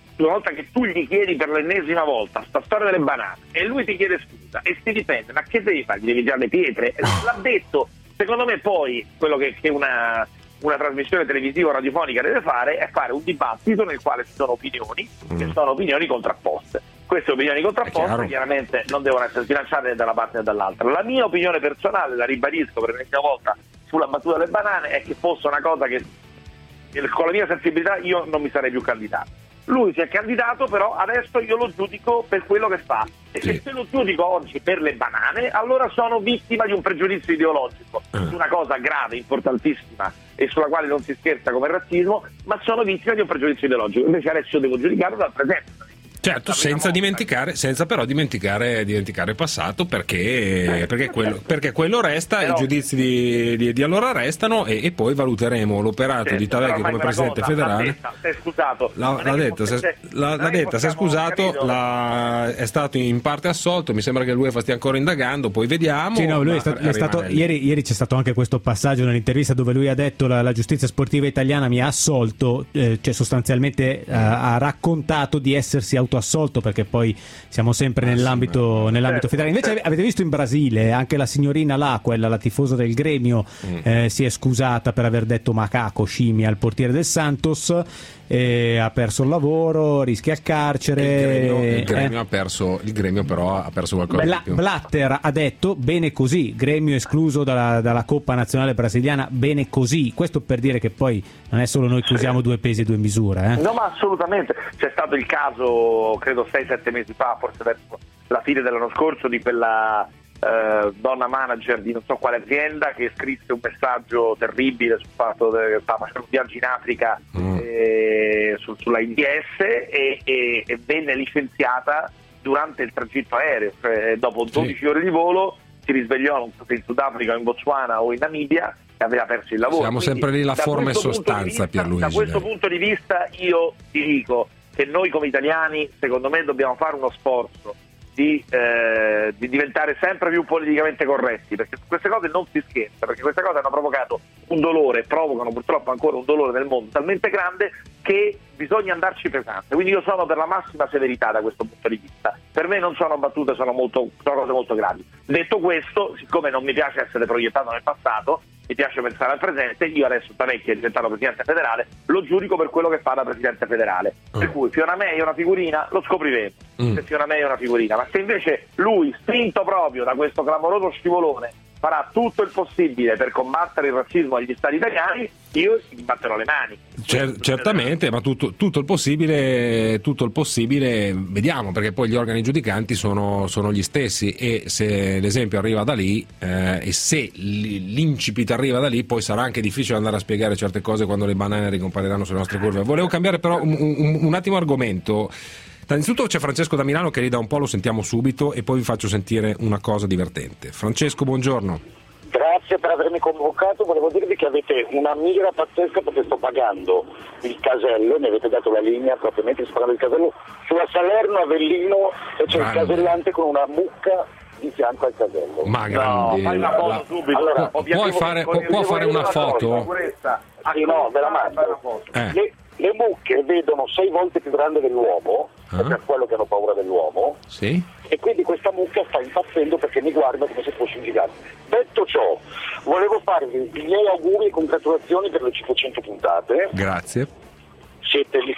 per l'ennesima volta sta storia delle banane e lui ti chiede scusa e si difende, ma che devi fare? Gli devi girare le pietre? L'ha detto. Secondo me poi quello che una trasmissione televisiva o radiofonica deve fare è fare un dibattito nel quale ci sono opinioni che sono opinioni contrapposte. Queste opinioni contrapposte chiaramente non devono essere sbilanciate né da una parte né dall'altra. La mia opinione personale, la ribadisco per l'ennesima volta sulla battuta delle banane, è che fosse una cosa che con la mia sensibilità io non mi sarei più candidato. Lui si è candidato, però adesso io lo giudico per quello che fa, e se lo giudico oggi per le banane, allora sono vittima di un pregiudizio ideologico su una cosa grave, importantissima e sulla quale non si scherza come il razzismo, ma sono vittima di un pregiudizio ideologico. Invece adesso devo giudicarlo dal presente. Certo, senza però dimenticare il passato, perché quello resta, però, i giudizi di allora restano, e poi valuteremo l'operato di Tavecchio come presidente federale. L'ha detta, si è scusato, è stato in parte assolto, mi sembra che l'UEFA stia ancora indagando, poi vediamo. Sì, no, lui è stato, ieri c'è stato anche questo passaggio nell'intervista dove lui ha detto la giustizia sportiva italiana mi ha assolto, cioè sostanzialmente ha raccontato di essersi assolto, perché poi siamo sempre nell'ambito federale. Invece avete visto in Brasile anche la signorina là, la tifosa del Gremio, si è scusata per aver detto macaco, scimmia al portiere del Santos, ha perso il lavoro, rischia il carcere. Il Gremio però ha perso qualcosa di più. Blatter ha detto bene così, Gremio escluso dalla Coppa Nazionale Brasiliana, bene così. Questo per dire che poi non è solo noi che usiamo due pesi e due misure. No, ma assolutamente. C'è stato il caso, credo 6-7 mesi fa, forse verso la fine dell'anno scorso, di quella donna manager di non so quale azienda che scrisse un messaggio terribile sul fatto che stava facendo un viaggio in Africa sulla IDS e venne licenziata durante il tragitto aereo, cioè dopo 12 ore di volo si risvegliò, non so se in Sudafrica o in Botswana o in Namibia, e aveva perso il lavoro. Siamo sempre lì la forma e sostanza, Pierluigi. Da questo punto di vista io ti dico che noi come italiani, secondo me, dobbiamo fare uno sforzo di diventare sempre più politicamente corretti, perché su queste cose non si scherza, perché queste cose hanno provocato un dolore, provocano purtroppo ancora un dolore nel mondo talmente grande che bisogna andarci pesante. Quindi io sono per la massima severità da questo punto di vista. Per me non sono battute, sono cose molto gravi. Detto questo, siccome non mi piace essere proiettato nel passato, mi piace pensare al presente, io adesso Tavecchio è diventato presidente federale, lo giudico per quello che fa da presidente federale. Per cui Fionamei è una figurina, lo scopriremo se Fionamei è una figurina, ma se invece lui, spinto proprio da questo clamoroso scivolone, farà tutto il possibile per combattere il razzismo agli stati italiani, io gli batterò le mani. Certamente, ma tutto il possibile vediamo, perché poi gli organi giudicanti sono gli stessi, e se l'esempio arriva da lì e se l'incipit arriva da lì, poi sarà anche difficile andare a spiegare certe cose quando le banane ricompariranno sulle nostre curve. Volevo cambiare però un attimo argomento. Innanzitutto c'è Francesco da Milano che lì da un po', lo sentiamo subito, e poi vi faccio sentire una cosa divertente. Francesco, buongiorno. Grazie per avermi convocato, volevo dirvi che avete una mira pazzesca, perché sto pagando il casello, mi avete dato la linea propriamente, sto pagando il casello sulla Salerno Avellino, e c'è il casellante con una mucca di fianco al casello. Ma grande, allora, può fare una foto? Sì, no, ve la mando. Le mucche vedono 6 volte più grande dell'uomo, è per quello che hanno paura dell'uomo, sì? E quindi questa mucca sta impazzendo perché mi guarda come se fosse un gigante. Detto ciò, volevo farvi i miei auguri e congratulazioni per le 500 puntate. Grazie. Mi fate sempre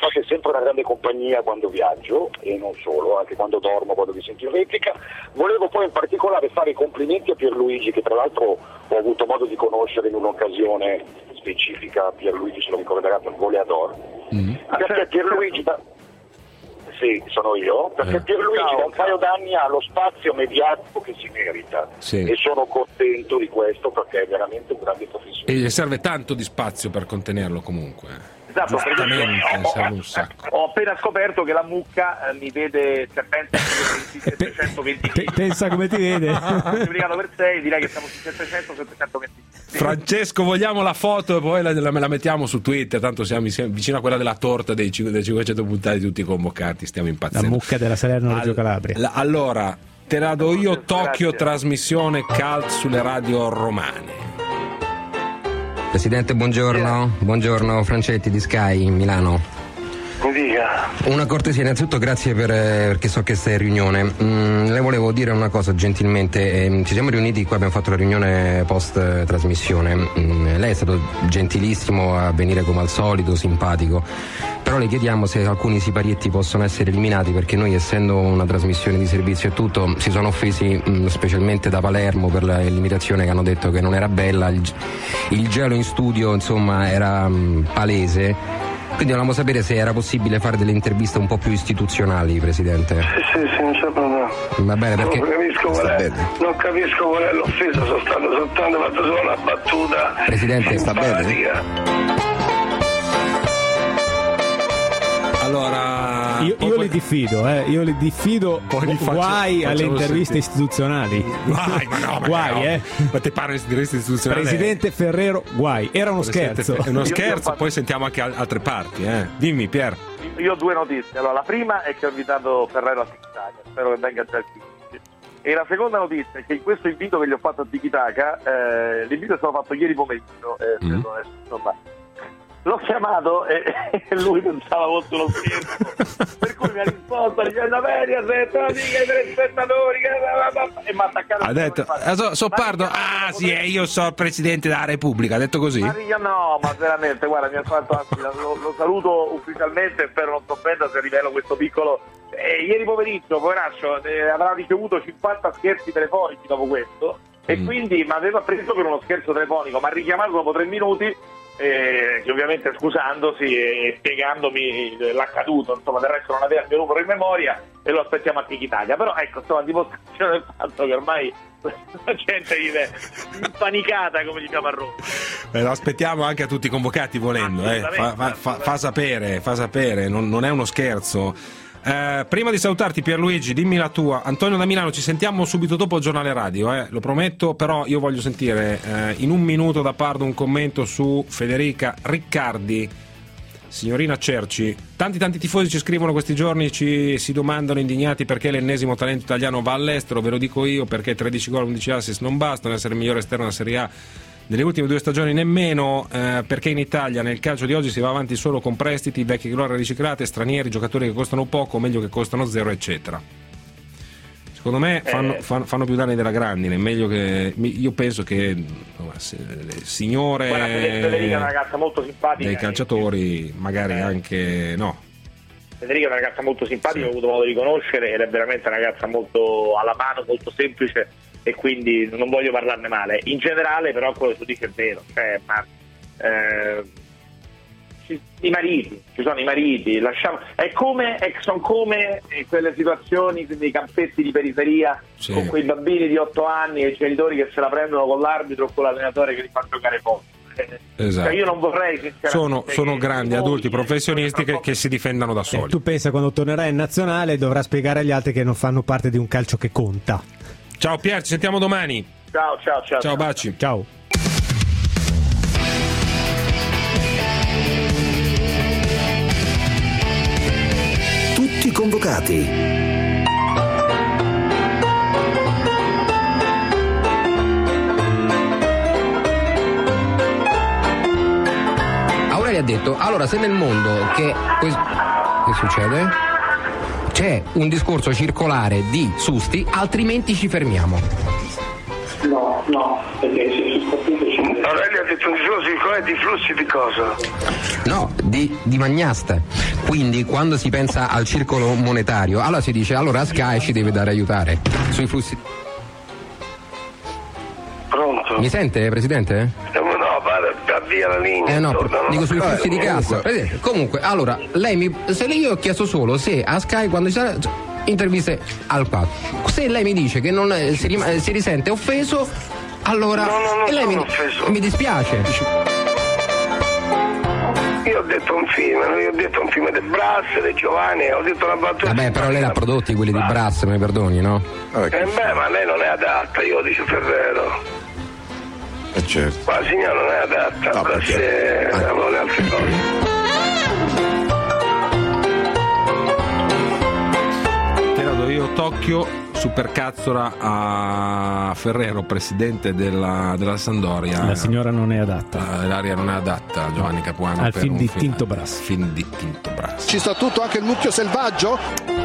sempre una grande compagnia quando viaggio, e non solo, anche quando dormo, quando vi sento in replica. Volevo poi in particolare fare i complimenti a Pierluigi, che tra l'altro ho avuto modo di conoscere in un'occasione specifica. Pierluigi, se lo ricorderà, per Goleador. Perché Pierluigi... Sì, sono io, perché Pierluigi da un paio d'anni ha lo spazio mediatico che si merita, e sono contento di questo perché è veramente un grande professionista. E gli serve tanto di spazio per contenerlo comunque. Esatto, serve un sacco. Ho appena scoperto che la mucca mi vede, cioè, pensa che 720. Pensa come ti vede. Moltiplicato per 6, direi che siamo su 720. Francesco, vogliamo la foto e poi la mettiamo su Twitter, tanto siamo vicino a quella della torta dei 500 puntati tutti convocati, stiamo impazzendo. La mucca della Salerno Reggio Calabria. Allora, te la do io, Tokyo, trasmissione cult sulle radio romane. Presidente, buongiorno, Francetti di Sky Milano. Una cortesia, innanzitutto grazie perché so che stai in riunione. Le volevo dire una cosa gentilmente, ci siamo riuniti qua, abbiamo fatto la riunione post trasmissione, lei è stato gentilissimo a venire come al solito, simpatico, però le chiediamo se alcuni siparietti possono essere eliminati, perché noi, essendo una trasmissione di servizio e tutto, si sono offesi specialmente da Palermo per l'imitazione, che hanno detto che non era bella, il gelo in studio insomma era palese. Quindi volevamo sapere se era possibile fare delle interviste un po' più istituzionali, Presidente. Sì, non c'è problema. Va bene, perché non capisco qual è l'offesa, soltanto fatto solo una battuta. Presidente, sta bene? Allora, io li diffido, guai alle interviste istituzionali. Guai, ma no, guai, Ma te parli di interviste istituzionali? Presidente Ferrero, guai. Era uno scherzo. È uno scherzo, poi sentiamo anche altre parti, Dimmi, Pier. Io ho due notizie. Allora, la prima è che ho invitato Ferrero a Tiki-Taka, spero che venga già il 15. E la seconda notizia è che in questo invito che gli ho fatto a Tiki-Taka, l'invito è stato fatto ieri pomeriggio, insomma. L'ho chiamato e lui pensava fosse uno scherzo, per cui mi ha risposto dicendo bene, aspetta, dica ai telespettatori, e mi ha attaccato. Ha detto, Soppardo, io sono il Presidente della Repubblica, ha detto così? No, ma veramente, guarda, mi ha fatto, anzi, lo saluto ufficialmente, spero non si offenda se rivelo questo piccolo. Ieri pomeriggio, poveraccio, avrà ricevuto 50 scherzi telefonici dopo questo, e quindi mi aveva preso per uno scherzo telefonico, mi ha richiamato dopo 3 minuti, che ovviamente scusandosi e spiegandomi l'accaduto, insomma, del resto non aveva il mio numero in memoria e lo aspettiamo a Tiki-Taka. Però ecco, insomma, dimostrazione del fatto che ormai la gente vive impanicata, come diciamo a Roma. Lo aspettiamo anche a tutti i convocati volendo, fa sapere, non è uno scherzo. Prima di salutarti, Pierluigi, dimmi la tua. Antonio da Milano, ci sentiamo subito dopo il giornale radio, lo prometto, però io voglio sentire in un minuto da Pardo un commento su Federica Riccardi. Signorina Cerci, tanti tifosi ci scrivono questi giorni, si domandano indignati perché l'ennesimo talento italiano va all'estero. Ve lo dico io, perché 13 gol, 11 assist non bastano, essere il migliore esterno della Serie A nelle ultime 2 stagioni nemmeno, perché in Italia nel calcio di oggi si va avanti solo con prestiti, vecchie glorie riciclate, stranieri, giocatori che costano poco, meglio che costano zero, eccetera. Secondo me fanno più danni della grandine, meglio che io penso che signore Federica è una ragazza molto simpatica, dei calciatori magari anche no. Federica è una ragazza molto simpatica, ho avuto modo di conoscere, ed è veramente una ragazza molto alla mano, molto semplice, e quindi non voglio parlarne male. In generale però quello che tu dici è vero, i mariti, ci sono i mariti, sono come quelle situazioni nei campetti di periferia, con quei bambini di 8 anni e i genitori che se la prendono con l'arbitro o con l'allenatore che li fa giocare poco. Esatto. Io non vorrei sono grandi adulti professionisti che si difendano da soli. Tu pensa, quando tornerà in nazionale dovrà spiegare agli altri che non fanno parte di un calcio che conta. Ciao Pier, ci sentiamo domani. Ciao, baci. Ciao. Tutti convocati. Aurelia ha detto, allora se nel mondo che succede? C'è un discorso circolare di susti, altrimenti ci fermiamo. No. No, perché se su partito ci... Aurelio ha detto di flussi di cosa? No, di magnaste. Quindi quando si pensa al circolo monetario, allora si dice allora Sky ci deve dare aiutare sui flussi. Pronto? Mi sente, Presidente? No, va via la linea. No, dico sui flussi di cassa. Comunque, allora, se io ho chiesto solo se a Sky quando ci sarà interviste al 4, se lei mi dice che non si risente offeso, allora no, lei mi dispiace. Io ho detto un film del Brass, di Giovanni, ho detto una battuta. Vabbè, però lei l'ha prodotti quelli di Brass, mi perdoni, no? Ma lei non è adatta, io dice Ferrero. Certo. Ma la signora non è adatta, non è altre cose. Io tocchio supercazzola a Ferrero, presidente della Sampdoria. La signora non è adatta. L'aria non è adatta, Giovanni Capuano. Al film di Tinto Brass. Ci sta tutto, anche il mucchio selvaggio.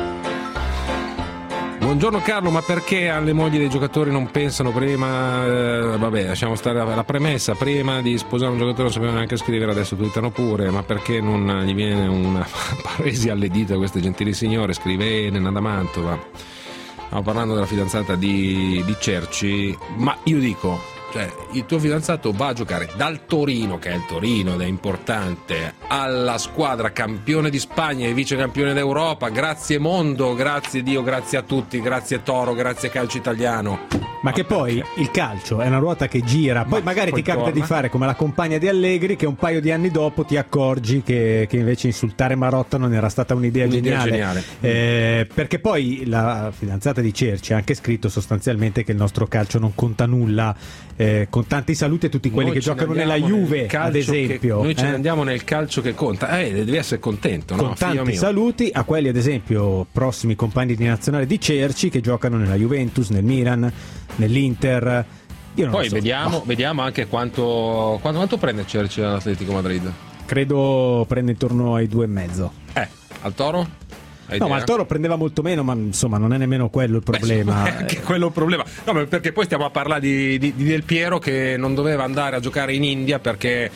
Buongiorno Carlo, ma perché alle mogli dei giocatori non pensano prima? Vabbè, lasciamo stare la premessa. Prima di sposare un giocatore non sapevano neanche scrivere, adesso twittano pure. Ma perché non gli viene una paresi alle dita a queste gentili signore? Scrive Nada Mantova. Stiamo parlando della fidanzata di Cerci, ma io dico, cioè, il tuo fidanzato va a giocare dal Torino, che è il Torino ed è importante, alla squadra campione di Spagna e vice campione d'Europa. Grazie mondo, grazie Dio, grazie a tutti, grazie Toro, grazie calcio italiano. Ma che poi il calcio è una ruota che gira, poi magari ti capita di fare come la compagna di Allegri, che un paio di anni dopo ti accorgi che invece insultare Marotta non era stata un'idea geniale. Perché poi la fidanzata di Cerci ha anche scritto sostanzialmente che il nostro calcio non conta nulla, con tanti saluti a tutti quelli che giocano nella Juve, ad esempio. Noi ce ne andiamo nel calcio che conta, devi essere contento, con no? Tanti saluti a quelli, ad esempio, prossimi compagni di nazionale di Cerci che giocano nella Juventus, nel Milan, nell'Inter. Io non Poi lo so. vediamo anche quanto prende Cerci all'Atletico Madrid. Credo prende intorno ai 2,5. Al Toro? No, ma il Toro prendeva molto meno, ma insomma non è nemmeno quello il problema. È anche quello il problema. No, perché poi stiamo a parlare di Del Piero che non doveva andare a giocare in India perché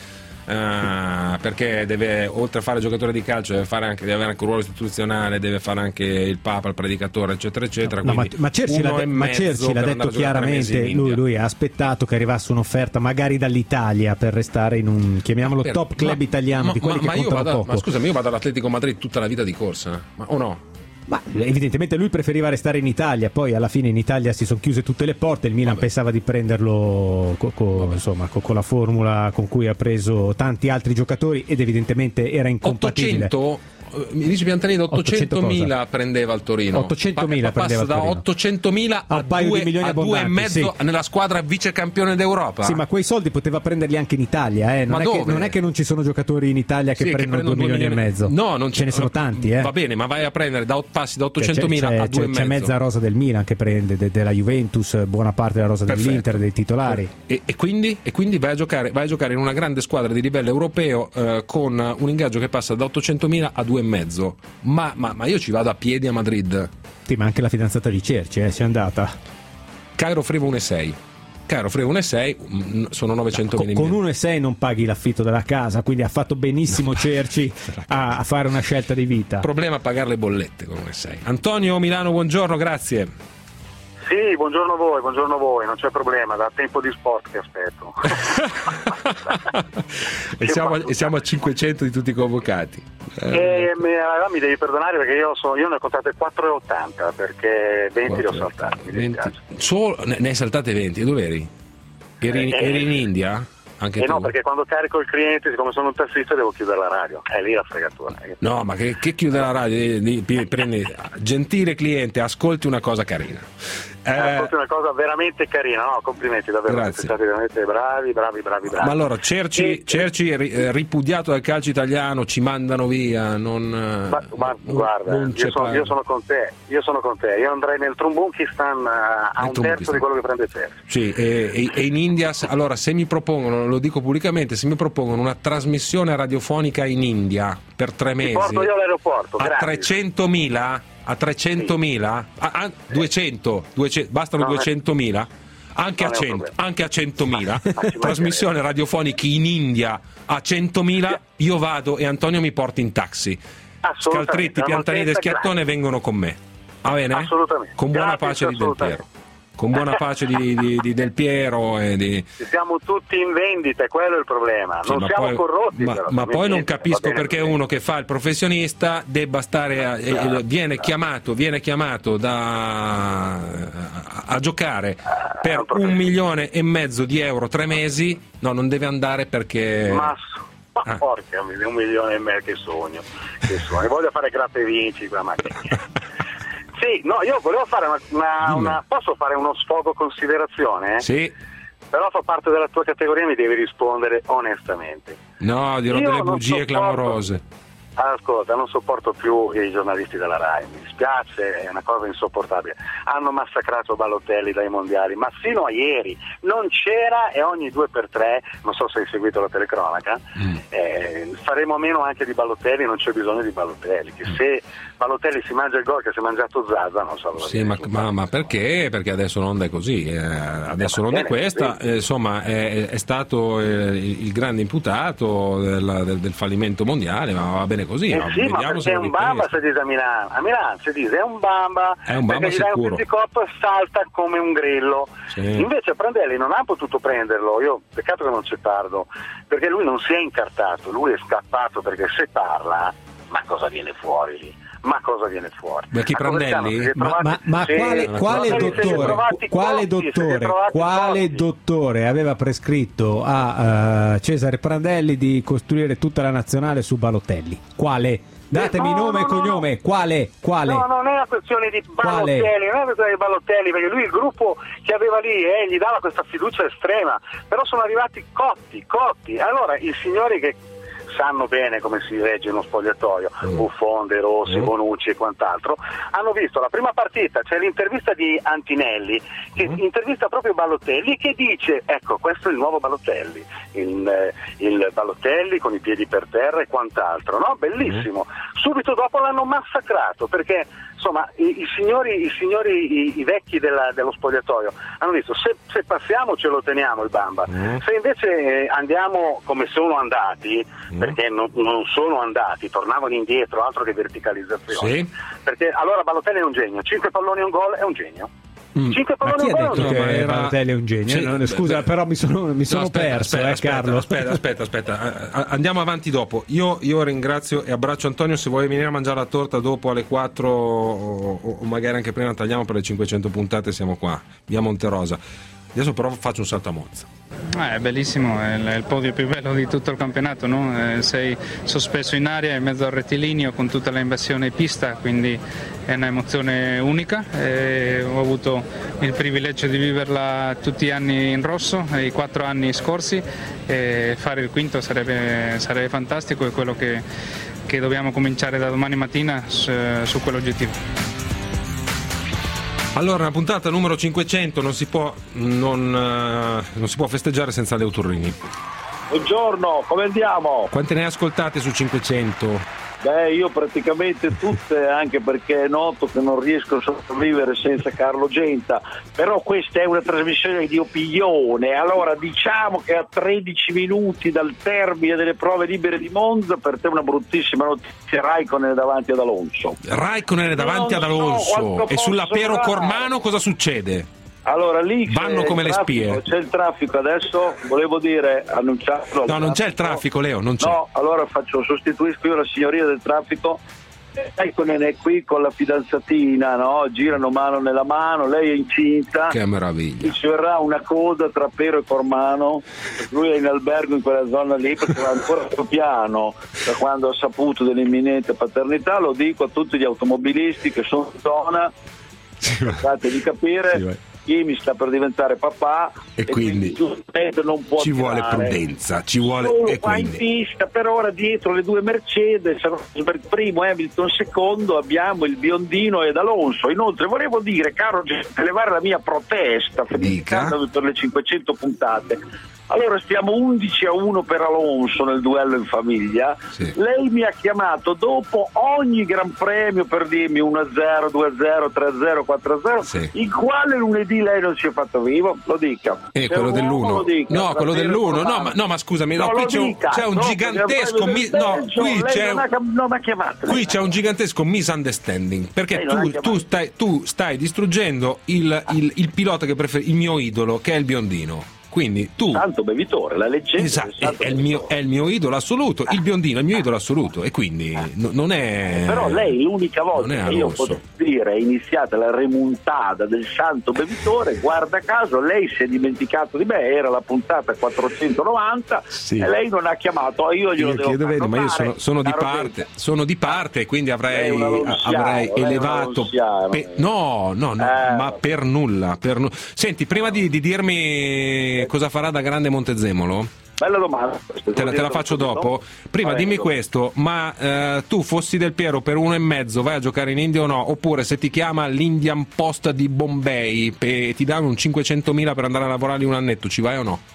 deve, oltre a fare giocatore di calcio, deve avere anche un ruolo istituzionale, deve fare anche il Papa, il predicatore, eccetera eccetera. No, ma Cerci l'ha detto chiaramente, lui ha aspettato che arrivasse un'offerta magari dall'Italia per restare in un, chiamiamolo, top club italiano, di quelli che contano poco. Ma scusami, io vado all'Atletico Madrid tutta la vita di corsa, o no? Ma evidentemente lui preferiva restare in Italia, poi alla fine in Italia si sono chiuse tutte le porte, il Milan pensava di prenderlo con la formula con cui ha preso tanti altri giocatori ed evidentemente era incompatibile. 800 mi dice Piantanini, 800.000 prendeva al Torino. 800.000 prendeva da 800.000 a 2,5 nella squadra vice campione d'Europa. Sì, ma quei soldi poteva prenderli anche in Italia, non è che non ci sono giocatori in Italia che prendono 2,5 milioni. No, non ce ne sono tanti, Va bene, ma vai a prendere passi da 800.000 a 2,5. C'è mezza rosa del Milan che prende, della Juventus, buona parte della rosa dell'Inter, dei titolari. E quindi vai a giocare in una grande squadra di livello europeo con un ingaggio che passa da 800.000 a 2,5. Ma io ci vado a piedi a Madrid. Sì, ma anche la fidanzata di Cerci si è andata. Cairo offriva 1,6 sono 900.000 con 1,6 non paghi l'affitto della casa, quindi ha fatto benissimo Cerci a fare una scelta di vita. Problema pagare le bollette con 1,6. Antonio Milano, buongiorno, grazie. Sì, buongiorno a voi, non c'è problema, da tempo di sport che aspetto. e siamo a 500 di tutti i convocati. Mi devi perdonare perché io ne ho contate 4,80 perché 20 li ho saltati. Ne hai saltate 20? E dove eri? Eri in India? Anche tu? No, perché quando carico il cliente, siccome sono un tassista, devo chiudere la radio. È lì la fregatura. No, ma che chiude la radio? Prendi, gentile cliente, ascolti una cosa carina. Ascolti una cosa veramente carina, no? Complimenti, davvero. Grazie. Siete stati veramente bravi. Ma allora, Cerci ripudiato dal calcio italiano, ci mandano via. Guarda, io sono con te. Io andrei nel Trumbunkistan a un terzo di quello che prende Cerci. Sì, e in India, allora, se mi propongono, lo dico pubblicamente, se mi propongono una trasmissione radiofonica in India per 3 mesi, ti porto io all'aeroporto a 300.000, a 300.000, a 200, bastano 200.000. anche a 100.000 trasmissione radiofonica in India a 100.000, io vado e Antonio mi porta in taxi. Scaltretti, Piantanini e Schiattone vengono con me, va bene? Assolutamente. Con buona pace di Del Piero, con buona pace di Del Piero e di... Siamo tutti in vendita, quello è il problema. Non siamo poi, corrotti. Ma poi non capisco perché uno che fa il professionista debba stare viene chiamato a giocare per 1,5 milioni di euro 3 mesi. No, non deve andare perché... Ma porca, 1,5 milioni che sogno. Voglio fare gratta e vinci quella macchina. Sì, no, io volevo fare posso fare uno sfogo considerazione? Sì. Però fa parte della tua categoria, mi devi rispondere onestamente. No, dirò delle bugie clamorose. Ascolta, non sopporto più i giornalisti della RAI, mi dispiace, è una cosa insopportabile. Hanno massacrato Balotelli dai mondiali, ma fino a ieri non c'era, e ogni 2x3, non so se hai seguito la telecronaca, faremo a meno anche di Balotelli, non c'è bisogno di Balotelli, che se Balotelli si mangia il gol che si è mangiato Zaza, non so. Sì, ma perché? Perché adesso l'onda è così, adesso l'onda è questa, insomma è stato il grande imputato del fallimento mondiale, ma va bene così. Sì, ma perché è un bamba si dice a Milano si dice è un bamba perché gli dai un pizzicopo e salta come un grillo. Sì. Invece Prandelli non ha potuto prenderlo, peccato che non c'è Pardo, perché lui non si è incartato, lui è scappato, perché se parla, ma cosa viene fuori lì? Perché Prandelli? Quale dottore aveva prescritto a Cesare Prandelli di costruire tutta la nazionale su Balotelli? Quale? Datemi nome e cognome. Quale? No, non è una questione di Balotelli, perché lui il gruppo che aveva lì gli dava questa fiducia estrema, però sono arrivati cotti. Allora i signori che sanno bene come si regge uno spogliatoio, Buffon, De Rossi, Bonucci e quant'altro, hanno visto la prima partita, c'è l'intervista di Antinelli che intervista proprio Balotelli, che dice ecco, questo è il nuovo Balotelli, il Balotelli con i piedi per terra e quant'altro, no? Bellissimo. Subito dopo l'hanno massacrato, perché insomma i vecchi dello spogliatoio hanno visto se passiamo ce lo teniamo il bamba, se invece andiamo come sono andati, perché non sono andati, tornavano indietro, altro che verticalizzazione, perché allora Balotelli è un genio, 5 palloni e un gol è un genio. 5 palloni e un gol che Balotelli è un genio? Scusa, però mi sono perso, Carlo. Aspetta, andiamo avanti dopo. Io ringrazio e abbraccio Antonio. Se vuoi venire a mangiare la torta dopo alle 4 o magari anche prima, tagliamo per le 500 puntate, siamo qua, via Monterosa. Adesso però faccio un salto a Monza. È bellissimo, è il podio più bello di tutto il campionato, no? Sei sospeso in aria in mezzo al rettilineo con tutta la invasione pista, quindi è un'emozione unica. Ho avuto il privilegio di viverla tutti gli anni in rosso, i 4 anni scorsi, e fare il quinto sarebbe fantastico, è quello che dobbiamo cominciare da domani mattina su quell'obiettivo. Allora, una puntata numero 500 non si può festeggiare senza Leo Turrini. Buongiorno, come andiamo? Quante ne hai ascoltate su 500? Io praticamente tutte, anche perché è noto che non riesco a sopravvivere senza Carlo Genta, però questa è una trasmissione di opinione. Allora diciamo che a 13 minuti dal termine delle prove libere di Monza, per te una bruttissima notizia: Raikkonen è davanti ad Alonso. E sulla Pero Cormano cosa succede? Allora lì vanno come le spie. C'è il traffico adesso, volevo dire, annunciarlo. No, non c'è il traffico, Leo, non c'è. No, allora sostituisco io la signoria del traffico. Raikkonen è qui con la fidanzatina, no? Girano mano nella mano, lei è incinta. Che meraviglia. Ci verrà una coda tra Pero e Cormano. Lui è in albergo in quella zona lì perché va ancora più piano da quando ha saputo dell'imminente paternità. Lo dico a tutti gli automobilisti che sono in zona, cercate di capire. Chi mi sta per diventare papà e quindi non può ci vuole prudenza, ci vuole e qua in pista. Per ora dietro le due Mercedes, primo Hamilton, secondo abbiamo il biondino ed Alonso. Inoltre volevo dire, caro, elevare la mia protesta per le 500 puntate. Allora stiamo 11-1 per Alonso nel duello in famiglia. Sì. Lei mi ha chiamato dopo ogni Gran Premio per dirmi 1-0, 2-0, 3-0, 4-0, Sì. in quale lunedì lei non si è fatto vivo? Lo dica. Se quello è un uomo, dell'1. lo dica. No, quello dell'1. No, ma scusami, no, qui c'è un gigantesco qui c'è un gigantesco misunderstanding, perché tu stai distruggendo il pilota che il mio idolo, che è il biondino. Quindi tu santo bevitore, la leggenda. Esatto, è il mio idolo assoluto, il biondino è il mio idolo assoluto, e quindi non è. Però lei l'unica volta che io posso dire è iniziata la remontata del santo bevitore, guarda caso lei si è dimenticato di me, era la puntata 490 e lei non ha chiamato, io glielo devo fare notare. Ma io sono di parte, quindi avrei elevato ma per nulla. Senti, prima di dirmi cosa farà da grande Montezemolo? Bella domanda. Te la faccio dopo. Prima dimmi questo, ma tu fossi Del Piero per 1,5 vai a giocare in India o no? Oppure se ti chiama l'Indian Post di Bombay e ti danno un 500.000 per andare a lavorare lì un annetto, ci vai o no?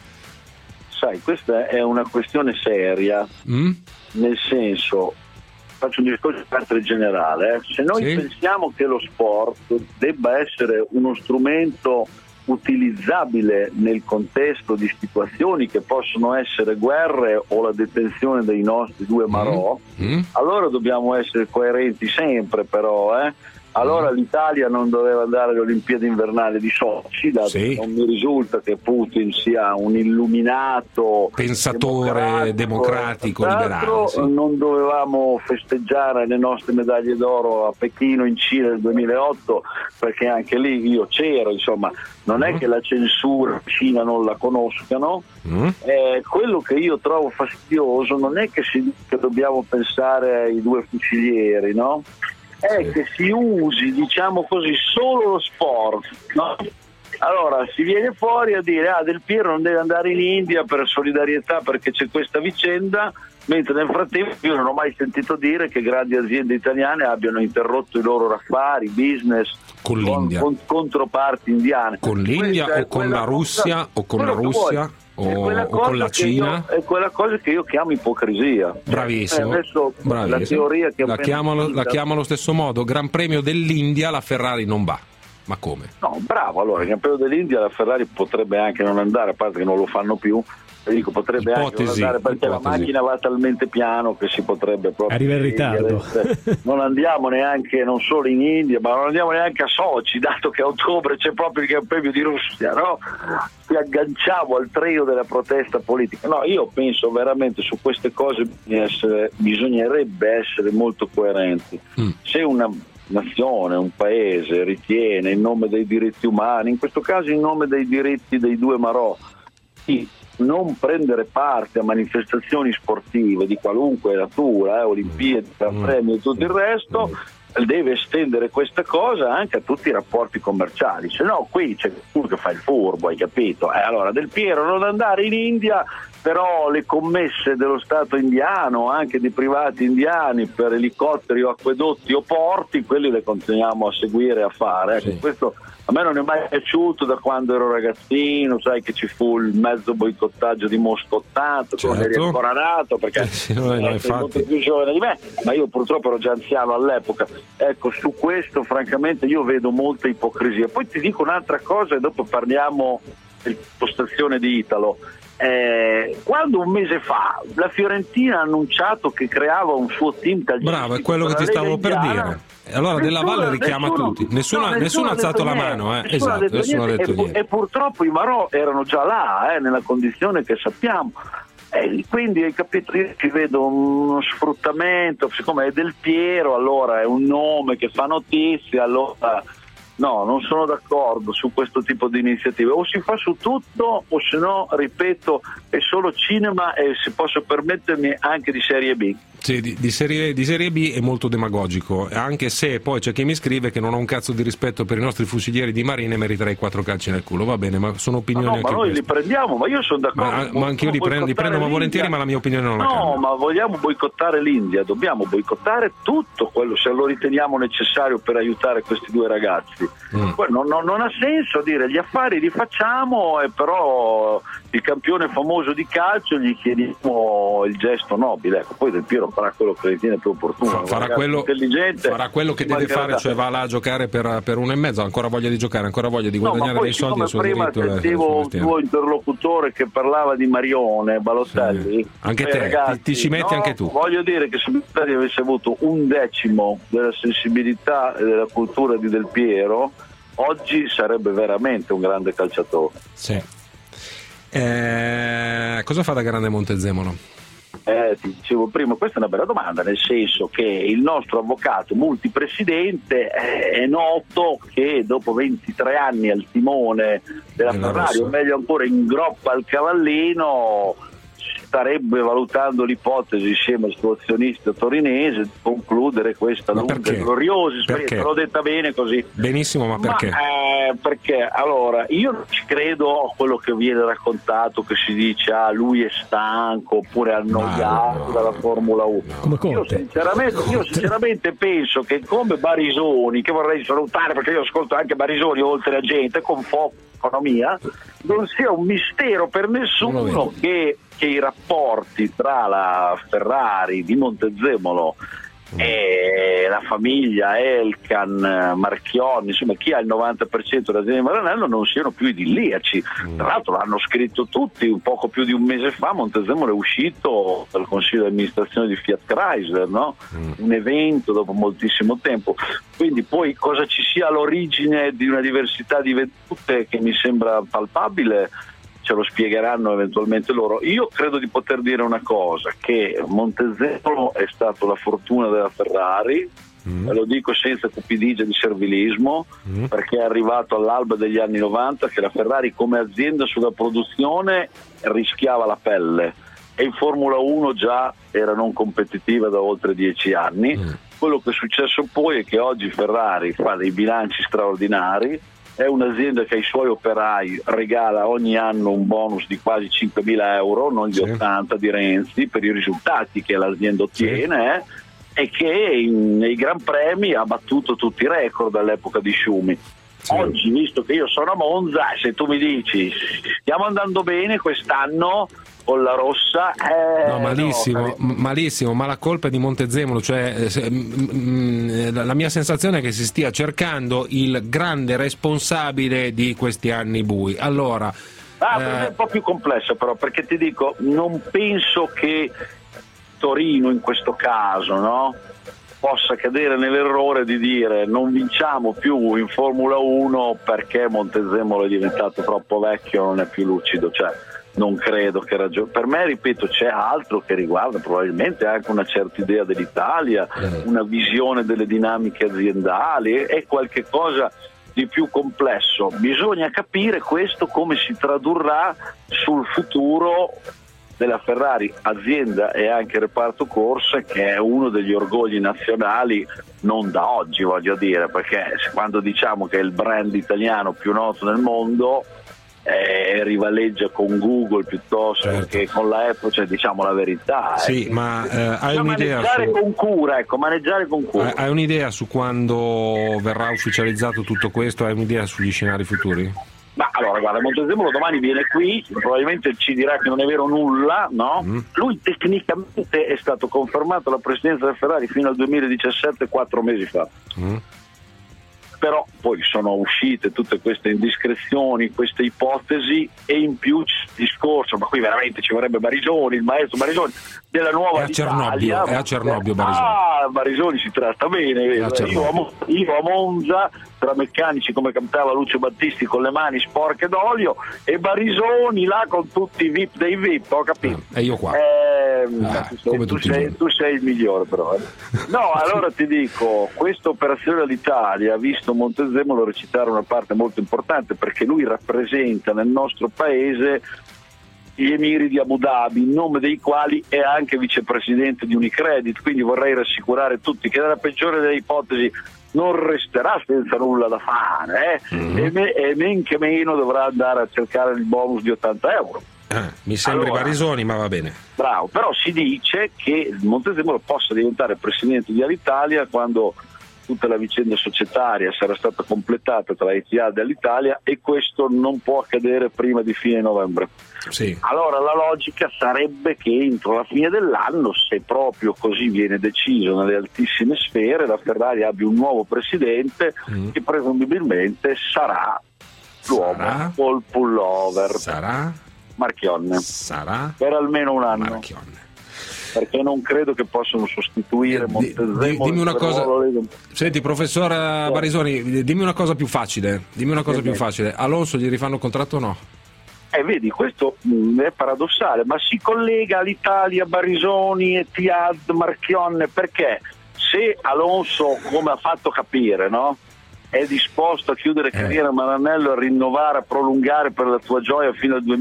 Sai, questa è una questione seria, nel senso, faccio un discorso di carattere generale, se noi pensiamo che lo sport debba essere uno strumento utilizzabile nel contesto di situazioni che possono essere guerre o la detenzione dei nostri due marò, allora dobbiamo essere coerenti sempre, però allora l'Italia non doveva andare alle Olimpiadi invernali di Sochi, dato che non mi risulta che Putin sia un illuminato pensatore democratico liberato. Non dovevamo festeggiare le nostre medaglie d'oro a Pechino in Cina nel 2008, perché anche lì io c'ero, insomma, non è che la censura in Cina non la conoscano. Quello che io trovo fastidioso non è che dobbiamo pensare ai due fucilieri, no? È che si usi, diciamo così, solo lo sport, no? Allora si viene fuori a dire Del Piero non deve andare in India per solidarietà perché c'è questa vicenda, mentre nel frattempo io non ho mai sentito dire che grandi aziende italiane abbiano interrotto i loro affari, business con l'India, con controparti indiane. Con l'India o con la Russia o con la Russia o con la Cina. È quella cosa che io chiamo ipocrisia. Bravissimo. La teoria che la chiamo allo stesso modo. Gran Premio dell'India, la Ferrari non va. Ma come? No, bravo, allora il Gran Premio dell'India la Ferrari potrebbe anche non andare, a parte che non lo fanno più. Dico, potrebbe anche non andare perché la macchina va talmente piano che si potrebbe proprio arriva in ritardo. Non andiamo neanche, non solo in India, ma non andiamo neanche a Sochi, dato che a ottobre c'è proprio il Gran Premio di Russia, no? Ci agganciamo al treno della protesta politica. No, io penso veramente su queste cose bisognerebbe essere molto coerenti. Se una nazione, un paese ritiene in nome dei diritti umani, in questo caso in nome dei diritti dei due marò, non prendere parte a manifestazioni sportive di qualunque natura, Olimpiadi, Gran Premio e tutto il resto, deve estendere questa cosa anche a tutti i rapporti commerciali, se no qui c'è uno che fa il furbo, hai capito? Allora Del Piero non andare in India, però le commesse dello Stato indiano, anche di privati indiani per elicotteri o acquedotti o porti, quelli le continuiamo a seguire e a fare. Questo a me non è mai piaciuto da quando ero ragazzino, sai che ci fu il mezzo boicottaggio di Mosca 80, tu non eri ancora nato perché sei molto più giovane di me, ma io purtroppo ero già anziano all'epoca. Ecco, su questo francamente io vedo molta ipocrisia. Poi ti dico un'altra cosa e dopo parliamo dell'impostazione di Italo. Quando un mese fa la Fiorentina ha annunciato che creava un suo team calcistico, bravo, è quello che ti stavo per dire. Allora Della Valle richiama tutti, nessuno ha alzato la mano, nessuno ha detto niente. E purtroppo i marò erano già là, nella condizione che sappiamo. Quindi hai capito, io ci vedo uno sfruttamento, siccome è Del Piero allora è un nome che fa notizia, allora no, non sono d'accordo su questo tipo di iniziative, o si fa su tutto o se no, ripeto, è solo cinema e se posso permettermi anche di serie B. Sì, di serie B è molto demagogico, anche se poi c'è chi mi scrive che non ho un cazzo di rispetto per i nostri fusilieri di Marina e meriterei 4 calci nel culo. Va bene, ma sono opinioni anche ma noi li prendiamo, ma io sono d'accordo. Ma anche io li prendo ma volentieri, ma la mia opinione non la cambia. No, ma vogliamo boicottare l'India, dobbiamo boicottare tutto quello, se lo riteniamo necessario per aiutare questi due ragazzi. Non ha senso dire gli affari li facciamo e però il campione famoso di calcio, gli chiediamo il gesto nobile, ecco. Poi Del Piero farà quello che ritiene più opportuno, farà quello che deve fare, cioè va là a giocare per 1,5, ancora voglia di giocare, ancora voglia di guadagnare dei soldi al suo prima diritto. Sentivo il tuo interlocutore che parlava di Marione Balotelli, anche te, ragazzi, ti ci metti anche tu. Voglio dire che se Balotelli avesse avuto 1/10 della sensibilità e della cultura di Del Piero, oggi sarebbe veramente un grande calciatore. Sì. Cosa fa da grande Montezemolo? Ti dicevo prima, questa è una bella domanda, nel senso che il nostro avvocato multipresidente è noto che dopo 23 anni al timone della Ferrari, o meglio ancora in groppa al cavallino, starebbe valutando l'ipotesi insieme al suo azionista torinese di concludere questa lunga e gloriosa esperienza. L'ho detta bene così? Benissimo, ma perché? Perché allora io non ci credo a quello che viene raccontato, che si dice lui è stanco oppure annoiato dalla Formula 1. Io sinceramente penso che come Barisoni, che vorrei salutare perché io ascolto anche Barisoni oltre a gente con economia, non sia un mistero per nessuno che i rapporti tra la Ferrari di Montezemolo e la famiglia Elkann, Marchionne, insomma chi ha il 90% dell'azienda di Maranello non siano più idilliaci. Tra l'altro l'hanno scritto tutti, un poco più di un mese fa Montezemolo è uscito dal consiglio di amministrazione di Fiat Chrysler, no? Un evento dopo moltissimo tempo, quindi poi cosa ci sia all'origine di una diversità di vedute che mi sembra palpabile ce lo spiegheranno eventualmente loro. Io credo di poter dire una cosa, che Montezemolo è stato la fortuna della Ferrari, e lo dico senza cupidigia di servilismo, perché è arrivato all'alba degli anni 90 che la Ferrari come azienda sulla produzione rischiava la pelle e in Formula 1 già era non competitiva da oltre 10 anni. Quello che è successo poi è che oggi Ferrari fa dei bilanci straordinari, è un'azienda che ai suoi operai regala ogni anno un bonus di quasi 5.000 euro, non gli 80 di Renzi, per i risultati che l'azienda ottiene, e che nei Gran Premi ha battuto tutti i record all'epoca di Schumi. Oggi, visto che io sono a Monza, se tu mi dici stiamo andando bene quest'anno con la rossa, malissimo, ma la colpa è di Montezemolo, cioè la mia sensazione è che si stia cercando il grande responsabile di questi anni bui. Allora per me è un po' più complessa però, perché ti dico, non penso che Torino in questo caso, no, possa cadere nell'errore di dire non vinciamo più in Formula 1 perché Montezemolo è diventato troppo vecchio, non è più lucido, cioè non credo che per me, ripeto, c'è altro che riguarda probabilmente anche una certa idea dell'Italia, una visione delle dinamiche aziendali, è qualche cosa di più complesso. Bisogna capire questo come si tradurrà sul futuro della Ferrari, azienda e anche reparto corse, che è uno degli orgogli nazionali non da oggi, voglio dire, perché quando diciamo che è il brand italiano più noto nel mondo rivaleggia con Google piuttosto che con la Apple, cioè diciamo la verità. Ma hai un'idea maneggiare con cura. Hai un'idea su quando verrà ufficializzato tutto questo? Hai un'idea sugli scenari futuri? Ma allora guarda, Montezemolo domani viene qui, probabilmente ci dirà che non è vero nulla, no? Lui tecnicamente è stato confermato alla presidenza del Ferrari fino al 2017, 4 mesi fa. Però poi sono uscite tutte queste indiscrezioni, queste ipotesi, e in più c'è il discorso, ma qui veramente ci vorrebbe Barisoni, il maestro Barisoni della nuova Italia. È a Cernobbio Barisoni. Barisoni si tratta bene, io a Monza, tra meccanici come cantava Lucio Battisti con le mani sporche d'olio, e Barisoni là con tutti i VIP dei VIP, ho capito. E io qua. Tu sei il migliore però. No, allora ti dico, questa operazione all'Italia ha visto Montezemolo recitare una parte molto importante, perché lui rappresenta nel nostro paese gli emiri di Abu Dhabi, in nome dei quali è anche vicepresidente di Unicredit, quindi vorrei rassicurare tutti che nella peggiore delle ipotesi non resterà senza nulla da fare, e men che meno dovrà andare a cercare il bonus di 80 euro. Mi sembra Barisoni, ma va bene. Bravo, però si dice che Montezemolo possa diventare presidente di Alitalia quando tutta la vicenda societaria sarà stata completata tra Etihad e l'Italia, e questo non può accadere prima di fine novembre. Sì. Allora la logica sarebbe che entro la fine dell'anno, se proprio così viene deciso nelle altissime sfere, la Ferrari abbia un nuovo presidente che presumibilmente sarà l'uomo col pullover. Sarà Marchionne. Sarà per almeno un anno. Marchionne. Perché non credo che possano sostituire Montezemolo. Dimmi una cosa. Senti, professor Barisoni, dimmi una cosa più facile. Alonso gli rifanno contratto o no? Vedi, questo è paradossale, ma si collega all'Italia, Barisoni, Etihad, Marchionne, perché se Alonso, come ha fatto capire, no? È disposto a chiudere carriera a Maranello, a rinnovare, a prolungare per la tua gioia fino al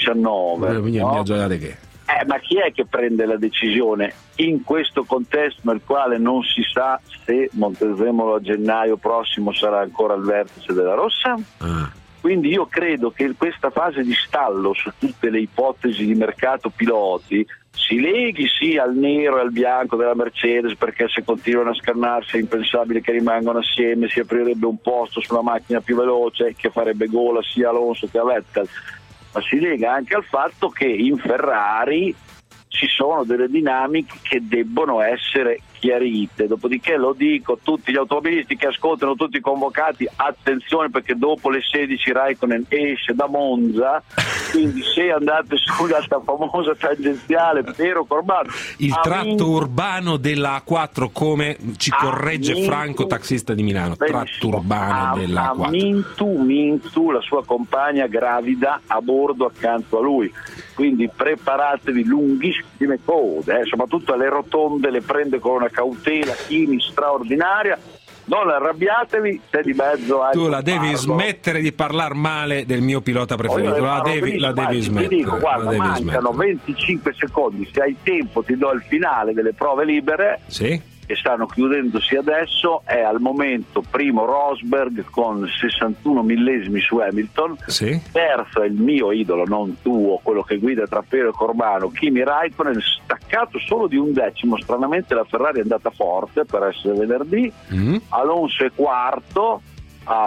2019. Mia gioia di che? Ma chi è che prende la decisione in questo contesto nel quale non si sa se Montezemolo a gennaio prossimo sarà ancora al vertice della Rossa? Quindi io credo che questa fase di stallo su tutte le ipotesi di mercato piloti si leghi sì al nero e al bianco della Mercedes, perché se continuano a scannarsi è impensabile che rimangano assieme, si aprirebbe un posto sulla macchina più veloce che farebbe gola sia Alonso che a Vettel, ma si lega anche al fatto che in Ferrari ci sono delle dinamiche che debbono essere chiarite. Dopodiché lo dico, tutti gli automobilisti che ascoltano, tutti i convocati, attenzione, perché dopo le 16 Raikkonen esce da Monza, quindi se andate sulla famosa tangenziale Piero Corbano, il tratto urbano della A4, come ci corregge Franco, taxista di Milano, tratto urbano della A4. Mintu, la sua compagna gravida a bordo accanto a lui, quindi preparatevi lunghissime code, soprattutto alle rotonde le prende con una cautela Kimi straordinaria. Non arrabbiatevi se di mezzo hai tu la devi smettere di parlare male del mio pilota preferito, la devi smettere. Ti dico, guarda, mancano 25 secondi, se hai tempo ti do il finale delle prove libere. Sì. Che stanno chiudendosi adesso. È al momento primo Rosberg con 61 millesimi su Hamilton, sì. Terzo è il mio idolo, non tuo, quello che guida tra Piero e Corbano, Kimi Raikkonen, staccato solo di un decimo. Stranamente la Ferrari è andata forte per essere venerdì. Alonso è quarto a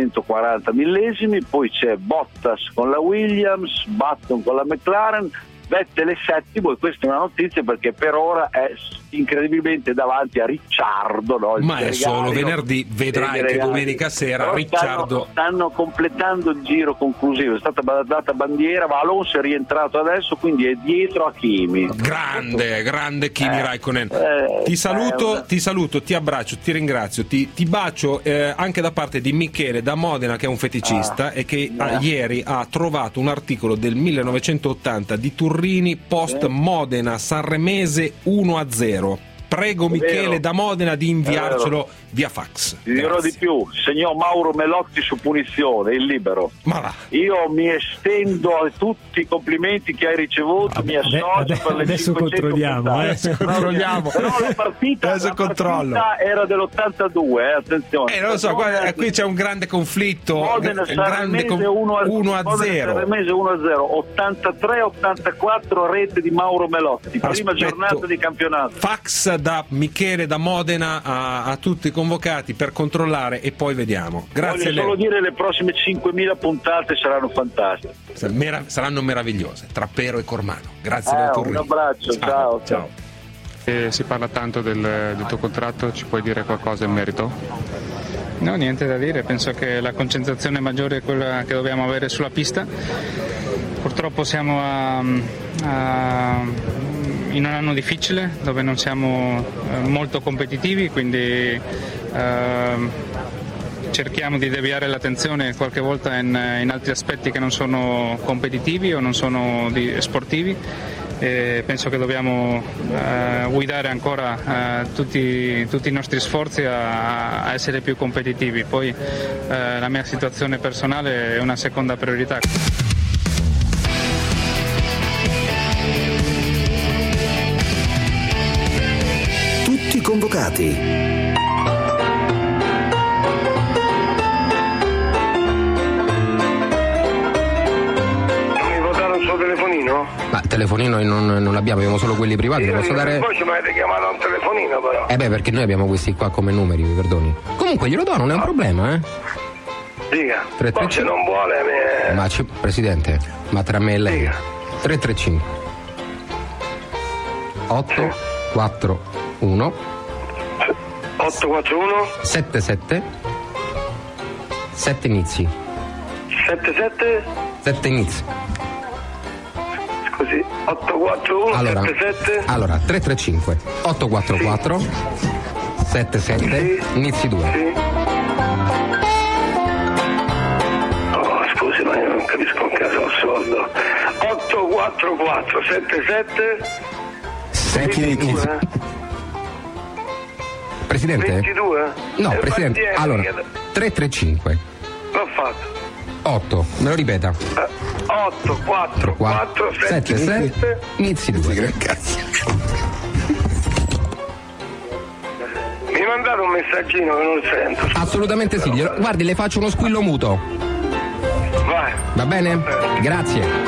340 millesimi, poi c'è Bottas con la Williams, Button con la McLaren, Vettel è settimo, e questa è una notizia perché per ora è incredibilmente davanti a Ricciardo, no? Ma è solo venerdì, vedrai che domenica sera Ricciardo stanno completando il giro conclusivo, è stata data bandiera, ma Alonso è rientrato adesso, quindi è dietro a Kimi. Grande Kimi Raikkonen. Ti saluto, ti abbraccio, ti ringrazio, ti bacio anche da parte di Michele da Modena, che è un feticista e che ieri ha trovato un articolo del 1980 di Turrini post Modena Sanremese 1-0. Prego Michele da Modena di inviarcelo via fax. Ti dirò di più, segnò Mauro Melotti su punizione, il libero. Io mi estendo a tutti i complimenti che hai ricevuto, mi associo per le adesso 500 controlliamo. Però la partita era dell'82, attenzione. Non lo so, qui c'è un grande conflitto. Modena Sanremese 1-0, 83-84 rete di Mauro Melotti, prima giornata di campionato. Fax da Michele da Modena a tutti i convocati per controllare e poi vediamo. Grazie. Voglio solo dire, le prossime 5.000 puntate saranno fantastiche, saranno meravigliose tra Pero e Cormano. Grazie del Turrini. Un abbraccio, ciao. Si parla tanto del tuo contratto, ci puoi dire qualcosa in merito? No, niente da dire, penso che la concentrazione maggiore è quella che dobbiamo avere sulla pista. Purtroppo siamo in un anno difficile dove non siamo molto competitivi, quindi cerchiamo di deviare l'attenzione qualche volta in altri aspetti che non sono competitivi o non sono sportivi. E penso che dobbiamo guidare ancora tutti i nostri sforzi a essere più competitivi. Poi la mia situazione personale è una seconda priorità. Tutti convocati. Vuoi votare il suo telefonino? Ma telefonino non l'abbiamo, abbiamo solo quelli privati. Io posso dare... Voi ci mi avete chiamato a un telefonino però. Perché noi abbiamo questi qua come numeri, mi perdoni. Comunque glielo do, non è un problema, Dica. Poi se non vuole Presidente, ma tra me e lei. 335 841 77 7 inizi. 7 inizi. Scusi, 841 77. Allora 335 844 77 inizi 2. Sì. Scusi, ma io non capisco un caso al soldo. 844 77 Presidente? 22? No, Presidente. Allora 335 l'ho fatto. 8, me lo ripeta. 8 4 4 7 7 inizi 2. Mi mandate un messaggino che non sento. Assolutamente sì, guardi, le faccio uno squillo muto. Vai. Va bene? Grazie.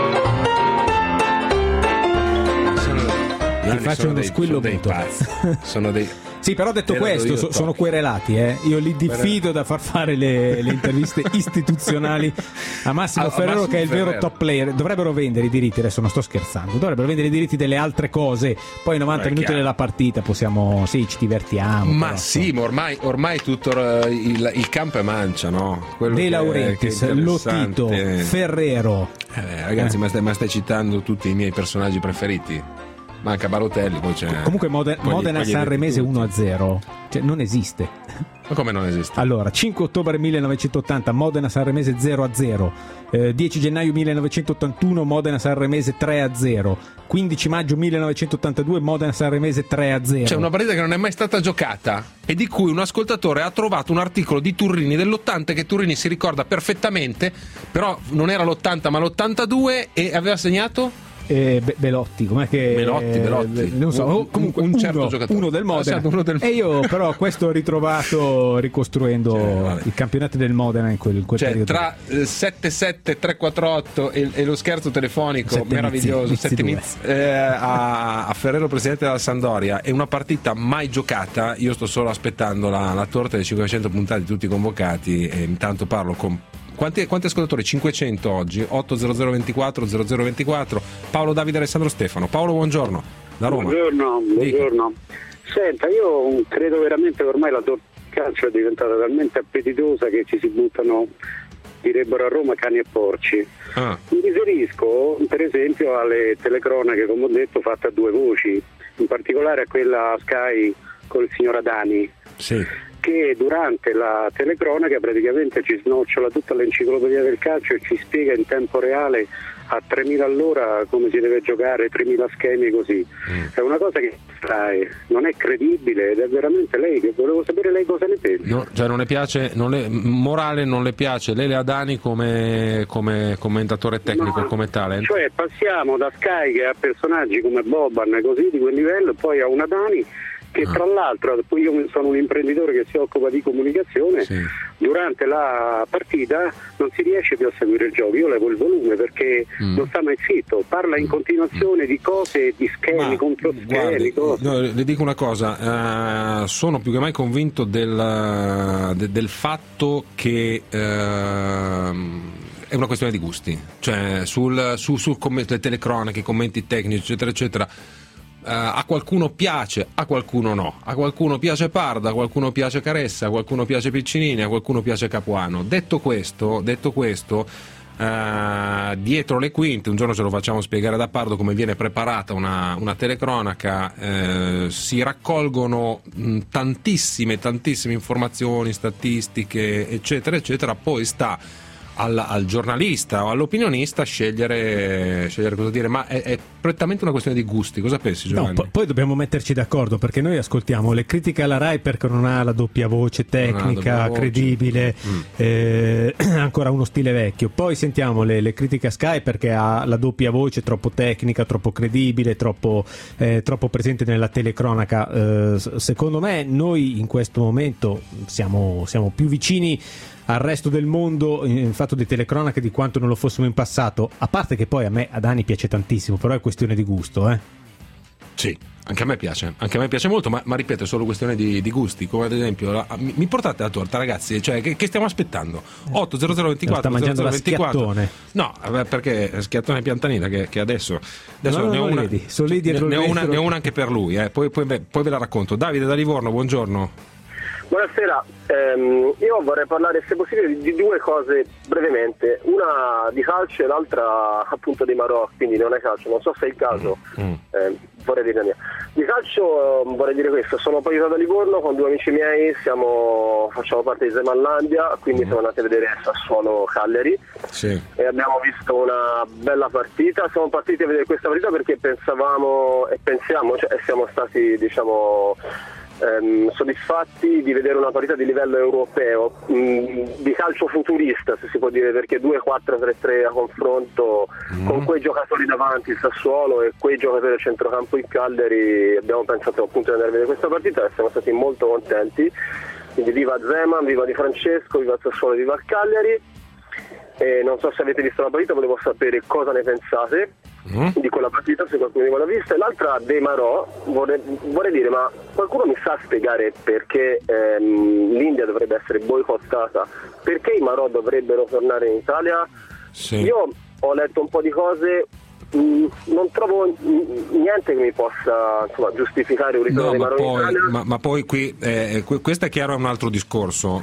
Ti faccio uno squillo muto. Sono dei Sì, però detto questo, sono querelati, Io li diffido da far fare le interviste istituzionali a Massimo Ferrero, che è il vero top player. Dovrebbero vendere i diritti, adesso non sto scherzando, dovrebbero vendere i diritti delle altre cose, poi 90 minuti della partita possiamo, ci divertiamo. Ma sì, ma ormai tutto il campo è mancia, no? Quello De Laurentiis, Lotito, Ferrero. Ragazzi, ma stai citando tutti i miei personaggi preferiti? Manca Balotelli, poi c'è. Comunque Modena Sanremese 1-0, cioè non esiste. Ma come non esiste? Allora, 5 ottobre 1980 Modena Sanremese 0-0, 10 gennaio 1981 Modena Sanremese 3-0, 15 maggio 1982 Modena Sanremese 3-0. C'è una partita che non è mai stata giocata e di cui un ascoltatore ha trovato un articolo di Turrini dell'80 che Turrini si ricorda perfettamente, però non era l'80 ma l'82 e aveva segnato Belotti, com'è che Belotti. Non so, comunque un certo giocatore. Uno del Modena. E io però questo ho ritrovato ricostruendo i campionati del Modena in quel periodo. Tra 7-7-3-4-8 e lo scherzo telefonico meraviglioso a Ferrero, presidente della Sampdoria, è una partita mai giocata. Io sto solo aspettando la torta dei 500 puntate di tutti i convocati e intanto parlo con quanti ascoltatori? 500 oggi, 80024 0024. Paolo, Davide, Alessandro, Stefano. Paolo, buongiorno da Roma. Buongiorno. Senta, io credo veramente che ormai la calcio è diventata talmente appetitosa che ci si buttano, direbbero a Roma, cani e porci. Mi riferisco per esempio alle telecronache, come ho detto, fatte a due voci, in particolare a quella Sky con il signor Adani. Sì. Che durante la telecronaca praticamente ci snocciola tutta l'enciclopedia del calcio e ci spiega in tempo reale a 3.000 all'ora come si deve giocare, 3.000 schemi così. È una cosa che non è credibile ed è veramente lei, che volevo sapere lei cosa ne pensa. No, cioè non le piace, morale non le piace Lele Adani come commentatore tecnico, come talent? Cioè passiamo da Sky che ha personaggi come Boban così di quel livello e poi a una Adani che tra l'altro, io sono un imprenditore che si occupa di comunicazione, durante la partita non si riesce più a seguire il gioco, io levo il volume perché non sta mai zitto, parla in continuazione di cose, di schemi, contro schemi, le dico una cosa, sono più che mai convinto del fatto che è una questione di gusti, cioè sul commento, le telecronache, i commenti tecnici eccetera eccetera. A qualcuno piace, a qualcuno no, a qualcuno piace Parda, a qualcuno piace Caressa, a qualcuno piace Piccinini, a qualcuno piace Capuano. Detto questo, dietro le quinte, un giorno ce lo facciamo spiegare da Pardo come viene preparata una telecronaca, si raccolgono tantissime informazioni, statistiche eccetera eccetera, poi sta al giornalista o all'opinionista scegliere cosa dire, ma è prettamente una questione di gusti. Cosa pensi, Giovanni? No, poi dobbiamo metterci d'accordo, perché noi ascoltiamo le critiche alla Rai perché non ha la doppia voce tecnica credibile, ancora uno stile vecchio, poi sentiamo le critiche a Sky perché ha la doppia voce troppo tecnica, troppo credibile, troppo presente nella telecronaca. Secondo me noi in questo momento siamo più vicini al resto del mondo in fatto di telecronache di quanto non lo fossimo in passato, a parte che poi a me ad Ani piace tantissimo, però è questione di gusto, Sì, anche a me piace molto, ma ripeto, è solo questione di gusti, come ad esempio mi portate la torta, ragazzi, cioè che stiamo aspettando? 80024 sta mangiando 0024. la schiattone. No, perché schiattone Piantanida che adesso ne ho una, vedi, sono lì dietro ne il ho una anche per lui, poi ve la racconto. Davide da Livorno, buongiorno. Buonasera, io vorrei parlare, se possibile, di due cose brevemente, una di calcio e l'altra appunto dei Marò, quindi non è calcio, non so se è il caso, vorrei dire la mia. Di calcio vorrei dire questo: sono un po' aiutato a Livorno con due amici miei, facciamo parte di Zemanlandia, quindi siamo andati a vedere Sassuolo Cagliari e abbiamo visto una bella partita. Siamo partiti a vedere questa partita perché pensavamo e pensiamo, cioè siamo stati soddisfatti di vedere una partita di livello europeo, di calcio futurista, se si può dire, perché 2-4-3-3 a confronto con quei giocatori davanti, il Sassuolo, e quei giocatori del centrocampo in Cagliari. Abbiamo pensato appunto di andare a vedere questa partita e siamo stati molto contenti, quindi viva Zeman, viva Di Francesco, viva il Sassuolo, viva il Cagliari. E non so se avete visto la partita, volevo sapere cosa ne pensate di quella partita, se qualcuno di voi l'ha vista. E l'altra dei Marò, vorrei dire, ma qualcuno mi sa spiegare perché l'India dovrebbe essere boicottata, perché i Marò dovrebbero tornare in Italia? Io ho letto un po' di cose, non trovo niente che mi possa giustificare un ritorno dei Marò in Italia. Ma poi qui questo è chiaro, è un altro discorso.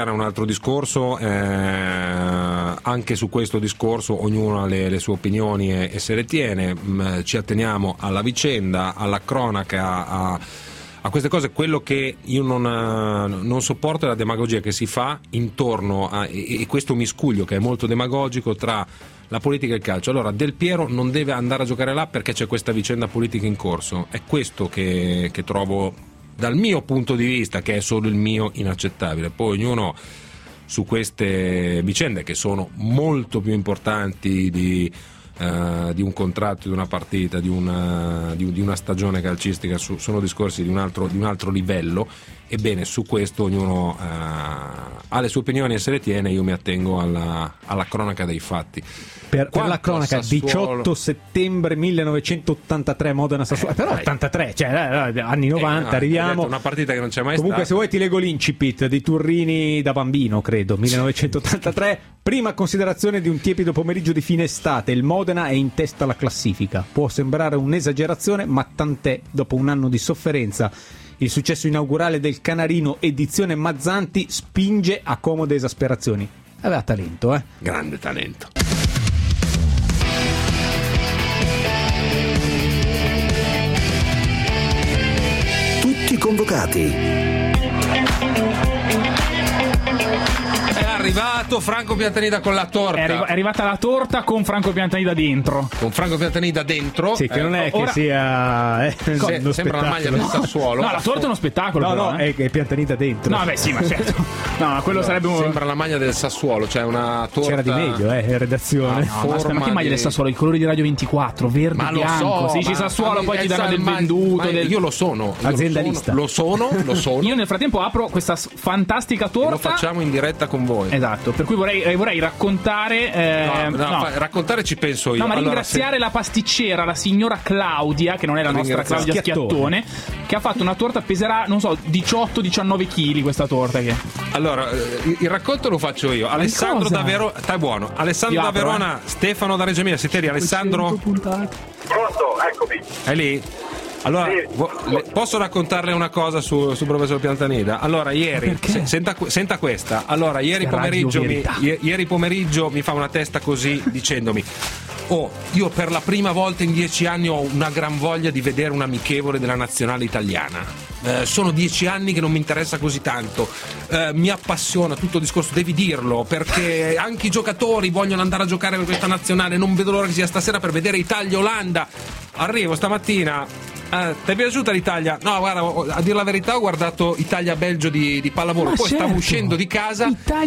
Anche su questo discorso ognuno ha le sue opinioni e se le tiene. Ci atteniamo alla vicenda, alla cronaca, a queste cose. Quello che io non sopporto è la demagogia che si fa intorno e questo miscuglio che è molto demagogico tra la politica e il calcio. Allora Del Piero non deve andare a giocare là perché c'è questa vicenda politica in corso. È questo che trovo, dal mio punto di vista, che è solo il mio, inaccettabile. Poi ognuno su queste vicende, che sono molto più importanti di un contratto, di una partita, di una stagione calcistica, sono discorsi di un altro livello. Ebbene, su questo ognuno ha le sue opinioni e se le tiene. Io mi attengo alla cronaca dei fatti. Per la cronaca, Sassuolo... 18 settembre 1983 Modena Sassuolo, però 83, cioè anni 90, arriviamo. Una partita che non c'è mai Comunque, stata. se vuoi ti leggo l'incipit di Turrini da bambino, credo, 1983. Prima considerazione di un tiepido pomeriggio di fine estate, il Modena è in testa alla classifica. Può sembrare un'esagerazione, ma tant'è. Dopo un anno di sofferenza, il successo inaugurale del Canarino edizione Mazzanti spinge a comode esasperazioni. Aveva talento, Grande talento. Tutti convocati. È arrivato Franco Piantanida con la torta. È arrivata la torta con Franco Piantanida dentro. Con Franco Piantanida dentro. Sì, che non è che sia sembra la maglia del Sassuolo. No, la torta è uno spettacolo. No, è Piantanida dentro. No, beh, sì, ma certo. No, quello sarebbe un... Sembra la maglia del Sassuolo, cioè una torta. C'era di meglio, in redazione. Ma che maglia del Sassuolo? I colori di Radio 24, verde e bianco. Se dici Sassuolo, poi ti danno del venduto. Io lo sono. Aziendalista. Lo sono. Io nel frattempo apro questa fantastica torta. E lo facciamo in diretta con voi. Esatto, per cui vorrei raccontare. Raccontare ci penso io. No, ma ringraziare la pasticcera, la signora Claudia, che non è la nostra Claudia Schiattone, che ha fatto una torta, peserà, non so, 18-19 kg questa torta. Allora, il racconto lo faccio io. Alessandro da Verona, stai buono. Alessandro da Verona, Stefano da Reggio Emilia. Siete lì, Alessandro? Pronto, eccomi. È lì? Allora, posso raccontarle una cosa su professor Piantanida? Allora, ieri, senta questa. Allora, ieri pomeriggio mi fa una testa così dicendomi: io per la prima volta in 10 anni ho una gran voglia di vedere un amichevole della nazionale italiana. Sono 10 anni che non mi interessa così tanto, mi appassiona tutto il discorso, devi dirlo, perché anche i giocatori vogliono andare a giocare per questa nazionale, non vedo l'ora che sia stasera per vedere Italia-Olanda. Arrivo stamattina, ti è piaciuta l'Italia? No, guarda, a dire la verità ho guardato Italia-Belgio di pallavolo, poi stavo uscendo di casa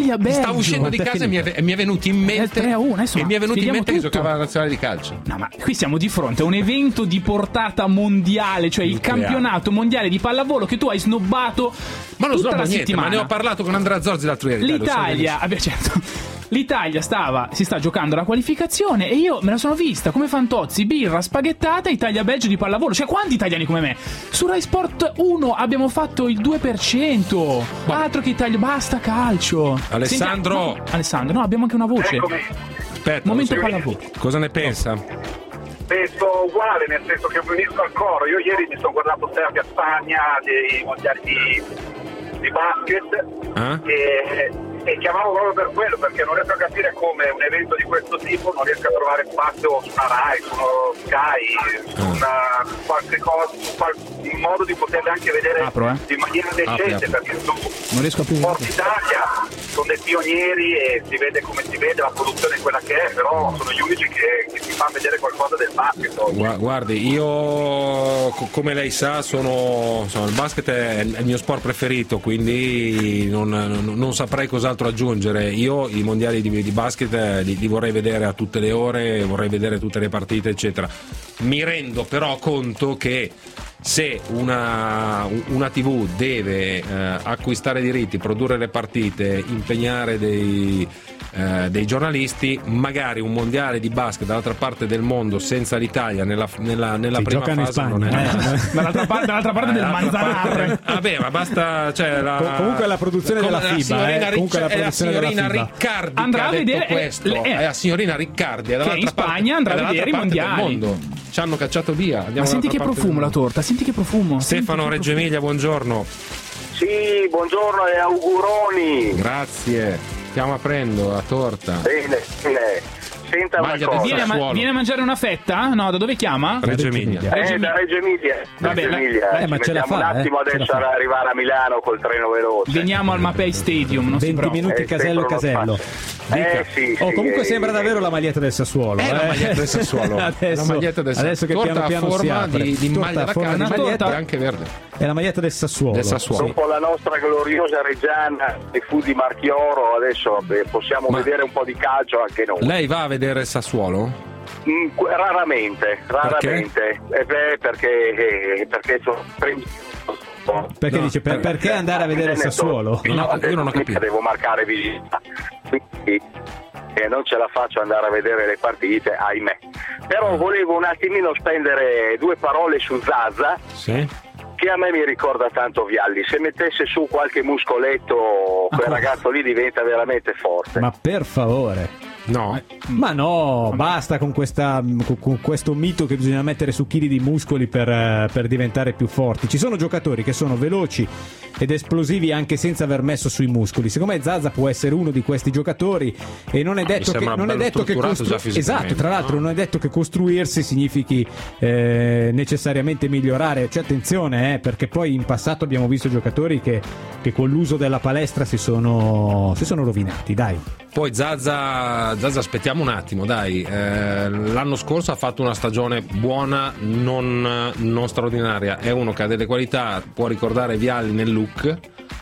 e mi è venuto in mente che giocava la nazionale di calcio. No, ma qui siamo di fronte a un evento di portata mondiale, cioè il campionato mondiale di pallavolo che tu hai snobbato tutta la settimana. Ma ne ho parlato con Andrea Zorzi l'altro ieri. L'Italia, l'Italia si sta giocando la qualificazione e io me la sono vista come Fantozzi, birra, spaghettata, Italia-Belgio di pallavolo. Cioè, quanti italiani come me? Su Rai Sport 1 abbiamo fatto il 2%. Altro che Italia, basta calcio. Alessandro, no, abbiamo anche una voce. Aspetta, momento pallavolo. Cosa ne pensa? Penso uguale, nel senso che mi unisco al coro. Io ieri mi sono guardato Serbia-Spagna dei mondiali di basket e chiamavo proprio per quello, perché non riesco a capire come un evento di questo tipo non riesca a trovare spazio su una Rai, su uno Sky, su qualche cosa, in modo di poterle anche vedere in maniera decente, perché non riesco a più. Forza Italia sono dei pionieri e si vede come si vede, la produzione è quella che è, però sono gli unici che si fa vedere qualcosa del basket. Guardi, io come lei sa il basket è il mio sport preferito, quindi non saprei cos'altro aggiungere. Io i mondiali di basket li vorrei vedere a tutte le ore, vorrei vedere tutte le partite eccetera. Mi rendo però conto che se una TV deve acquistare diritti, produrre le partite, impegnare dei giornalisti, magari un mondiale di basket dall'altra parte del mondo senza l'Italia nella prima fase non è dall'altra parte del Manzanare. Vabbè, ma basta, comunque la produzione della FIBA, comunque la signorina Riccardi andrà a vedere questo, è la signorina Riccardi che in Spagna andrà a vedere i mondiali. Ci hanno cacciato via. Ma senti che profumo la torta, senti che profumo. Stefano Reggio Emilia, buongiorno. Sì, buongiorno e auguroni. Grazie. Stiamo aprendo la torta. Bene. Senta una cosa. Viene a mangiare una fetta? No, da dove chiama? Reggio Emilia. Da Reggio Emilia. Vabbè, ma ce la fa. Un attimo adesso ad arrivare a Milano col treno veloce. Veniamo al Mapei Stadium, non 20 minuti casello. Sì, comunque sembra davvero la maglietta del Sassuolo. La maglietta del Sassuolo. adesso che torta piano piano a forma di maglia da canna, anche verde. È la maglietta del Sassuolo. Dopo la nostra gloriosa Reggiana e fu di Marchioro, adesso possiamo vedere un po' di calcio anche noi. Lei va a vedere il Sassuolo? Raramente. Perché perché dice perché andare a vedere il Sassuolo? Io non ho capito. Devo marcare visita, quindi non ce la faccio andare a vedere le partite, ahimè. Però volevo un attimino spendere due parole su Zaza. Sì. Che a me mi ricorda tanto Vialli. Se mettesse su qualche muscoletto, quel ragazzo lì diventa veramente forte. Ma per favore. No. Ma no, basta con questo mito che bisogna mettere su chili di muscoli per diventare più forti. Ci sono giocatori che sono veloci ed esplosivi anche senza aver messo sui muscoli. Secondo me Zaza può essere uno di questi giocatori e non è detto che esatto, tra l'altro non è detto che costruirsi significhi necessariamente migliorare. Cioè attenzione, perché poi in passato abbiamo visto giocatori che con l'uso della palestra si sono rovinati, dai. Poi Zaza, aspettiamo un attimo, dai. L'anno scorso ha fatto una stagione buona, non straordinaria. È uno che ha delle qualità, può ricordare Vialli nel look.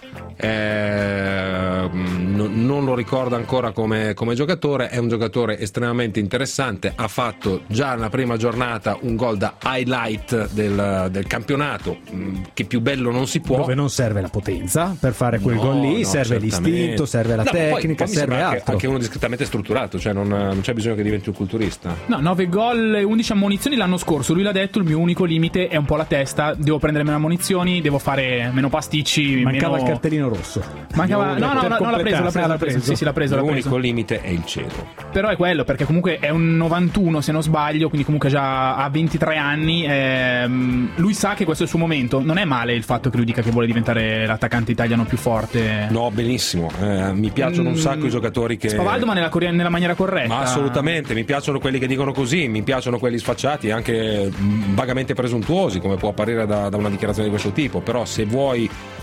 Non lo ricordo ancora come giocatore. È un giocatore estremamente interessante. Ha fatto già nella prima giornata un gol da highlight del campionato, che più bello non si può, dove non serve la potenza per fare quel gol lì, serve l'istinto, serve la tecnica, poi serve altro. Anche uno discretamente strutturato, cioè non c'è bisogno che diventi un culturista. No, 9 gol e 11 ammonizioni l'anno scorso. Lui l'ha detto, il mio unico limite è un po' la testa. Devo prendere meno ammonizioni, devo fare meno pasticci. Mancava il cartellino rosso. Mancava, no, l'ha preso. Sì, l'ha preso. L'unico limite è il cielo. Però è quello, perché comunque è un 91 se non sbaglio, quindi comunque già ha 23 anni. Lui sa che questo è il suo momento. Non è male il fatto che lui dica che vuole diventare l'attaccante italiano più forte. No, benissimo. Mi piacciono un sacco i giocatori che spavaldo, ma nella maniera corretta. Ma assolutamente, mi piacciono quelli che dicono così, mi piacciono quelli sfacciati e anche vagamente presuntuosi, come può apparire da una dichiarazione di questo tipo. Però se vuoi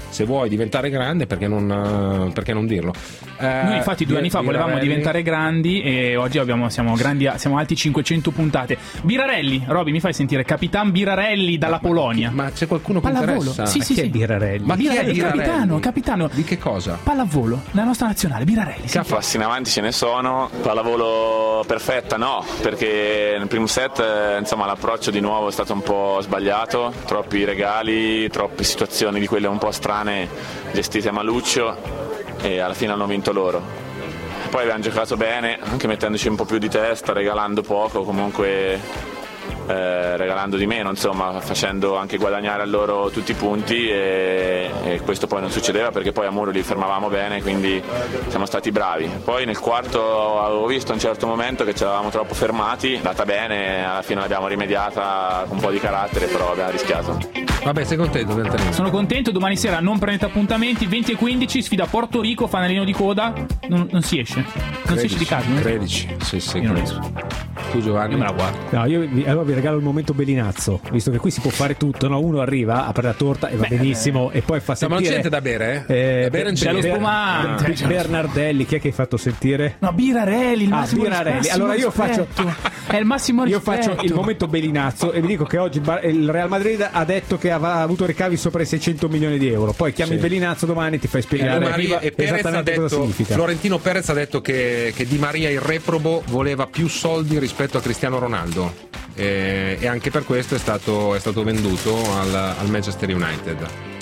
se vuoi diventare grande, perché non dirlo? Noi infatti 2 anni fa volevamo diventare grandi e oggi siamo alti 500 puntate. Birarelli, Roby, mi fai sentire Capitan Birarelli dalla Polonia. Ma c'è qualcuno che pallavolo? interessa? Sì. Chi è Birarelli? Ma chi è Birarelli? Capitano. Di che cosa? Pallavolo, la nostra nazionale, Birarelli. Passi in avanti ce ne sono, pallavolo perfetta no, perché nel primo set insomma l'approccio di nuovo è stato un po' sbagliato, troppi regali, troppe situazioni di quelle un po' strane gestite a maluccio e alla fine hanno vinto loro. Poi abbiamo giocato bene, anche mettendoci un po' più di testa, regalando poco, comunque regalando di meno, insomma, facendo anche guadagnare a loro tutti i punti e questo poi non succedeva perché poi a muro li fermavamo bene, quindi siamo stati bravi. Poi nel quarto avevo visto a un certo momento che ci eravamo troppo fermati, è andata bene, alla fine l'abbiamo rimediata con un po' di carattere, però abbiamo rischiato. Vabbè, sei contento? Sono contento, domani sera non prendete appuntamenti, 20:15, sfida Porto Rico, fanalino di coda, non si esce. Non 13, si esce di casa. 13, sì. Io non esco. Tu Giovanni? Io me la guardo. No, allora vi regalo il momento Belinazzo, visto che qui si può fare tutto, no? Uno arriva, apre la torta e va benissimo e poi fa sentire... Ma non c'è niente da bere, da bere c'è lo spumante. Bernardelli, chi è che hai fatto sentire? No, Birarelli, il massimo Birarelli. Allora io faccio... È il massimo rispetto. Io faccio il momento Belinazzo e vi dico che oggi il Real Madrid ha detto che aveva avuto ricavi sopra i 600 milioni di euro. Poi chiami Belinazzo domani e ti fai spiegare e Perez ha detto, cosa significa. Florentino Perez ha detto che Di Maria il reprobo voleva più soldi rispetto a Cristiano Ronaldo e anche per questo è stato venduto al Manchester United.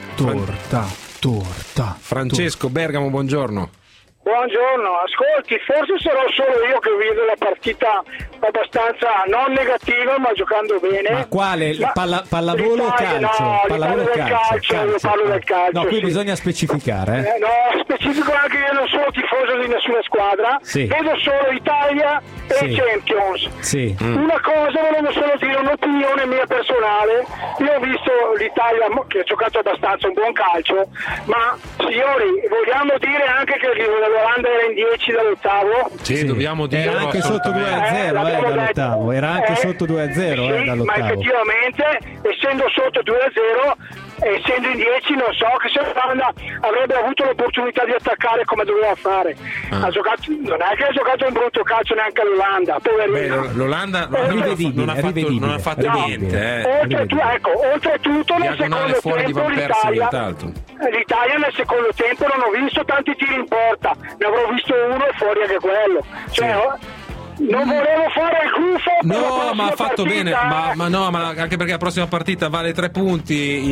Torta. Francesco Bergamo, buongiorno. Buongiorno, ascolti, forse sarò solo io che vedo la partita abbastanza non negativa ma giocando bene. Ma quale? Pallavolo o calcio? No, pallavolo o calcio? Io parlo del calcio. No, qui bisogna specificare. No, specifico anche io, non sono tifoso di nessuna squadra, vedo solo Italia e Champions. Una cosa volevo solo dire, un'opinione mia personale, io ho visto l'Italia che ha giocato abbastanza un buon calcio, ma signori, vogliamo dire anche che l'Olanda era in 10 dall'ottavo? Sì, dobbiamo dire. Era anche sotto 2-0 dall'ottavo. Era anche sotto 2-0 dall'ottavo. Ma effettivamente, essendo sotto 2-0, essendo in 10, non so che se l'Olanda avrebbe avuto l'opportunità di attaccare come doveva fare. Ha giocato, non è che ha giocato un brutto calcio neanche l'Olanda, poverino. Beh, l'Olanda non ha fatto niente. Oltretutto nel secondo tempo l'Italia nel secondo tempo non ho visto tanti tiri in porta, ne avrò visto uno e fuori anche quello. Non volevo fare il gufo. No, ma ha fatto bene. Ma anche perché la prossima partita vale 3 punti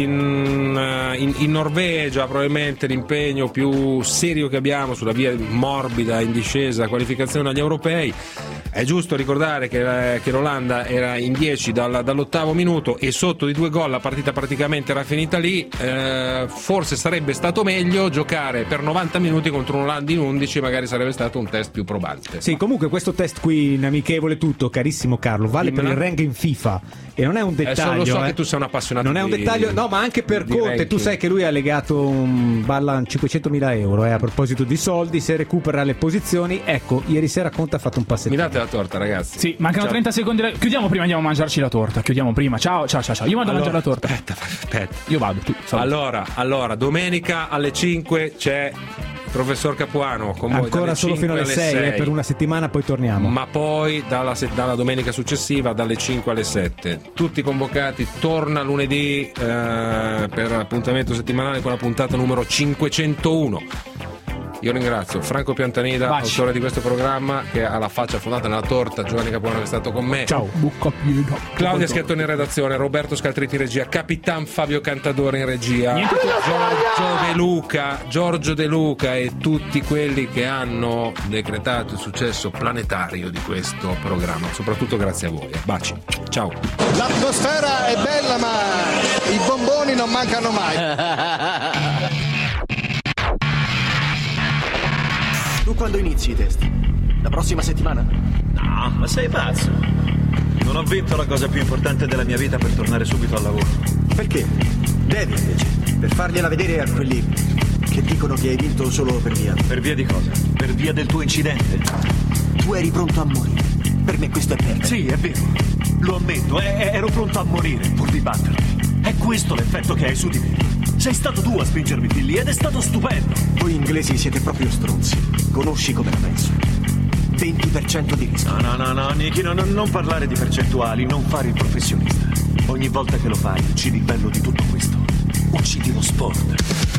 in Norvegia, probabilmente l'impegno più serio che abbiamo sulla via morbida in discesa, qualificazione agli europei. È giusto ricordare che l'Olanda era in 10 dall'ottavo minuto e sotto di 2 gol la partita praticamente era finita lì. Forse sarebbe stato meglio giocare per 90 minuti contro un'Olanda in 11, magari sarebbe stato un test più probante. Sì, comunque questo test qui in amichevole tutto, carissimo Carlo, vale per il rank in FIFA e non è un dettaglio. Lo so che tu sei un appassionato. Non è un dettaglio, no, ma anche per Conte. Tu sai che lui ha legato balla 500.000 euro a proposito di soldi, se recupera le posizioni. Ecco, ieri sera Conte ha fatto un passettino. Mi date la torta, ragazzi? Sì, mancano 30 secondi. Chiudiamo prima, andiamo a mangiarci la torta. Chiudiamo prima. Ciao. Io vado a mangiare la torta. Aspetta. Io vado. Allora, domenica alle 5 c'è Professor Capuano con voi ancora solo fino alle 6 per una settimana, poi torniamo. Ma poi dalla domenica successiva dalle 5 alle 7 tutti convocati. Torna lunedì per appuntamento settimanale con la puntata numero 501. Io ringrazio Franco Piantanida, autore di questo programma, che ha la faccia fondata nella torta, Giovanni Capuano che è stato con me. Ciao, bucca piena. Claudia Schiattoni in redazione, Roberto Scaltriti in regia, Capitan Fabio Cantadore in regia, Giorgio De Luca e tutti quelli che hanno decretato il successo planetario di questo programma. Soprattutto grazie a voi. Baci. Ciao. L'atmosfera è bella, ma i bomboni non mancano mai. Tu quando inizi i test? La prossima settimana? No, ma sei pazzo? Non ho vinto la cosa più importante della mia vita per tornare subito al lavoro. Perché? Devi invece, per fargliela vedere a quelli che dicono che hai vinto solo per via. Per via di cosa? Per via del tuo incidente. Tu eri pronto a morire. Per me questo è perdere. Sì, è vero. Lo ammetto, ero pronto a morire pur di batterti. È questo l'effetto che hai su di me. Sei stato tu a spingermi fin lì ed è stato stupendo. Voi inglesi siete proprio stronzi. Conosci come la penso. 20% di rischio. No, Nicky, non parlare di percentuali, non fare il professionista. Ogni volta che lo fai, uccidi il bello di tutto questo. Uccidi lo sport.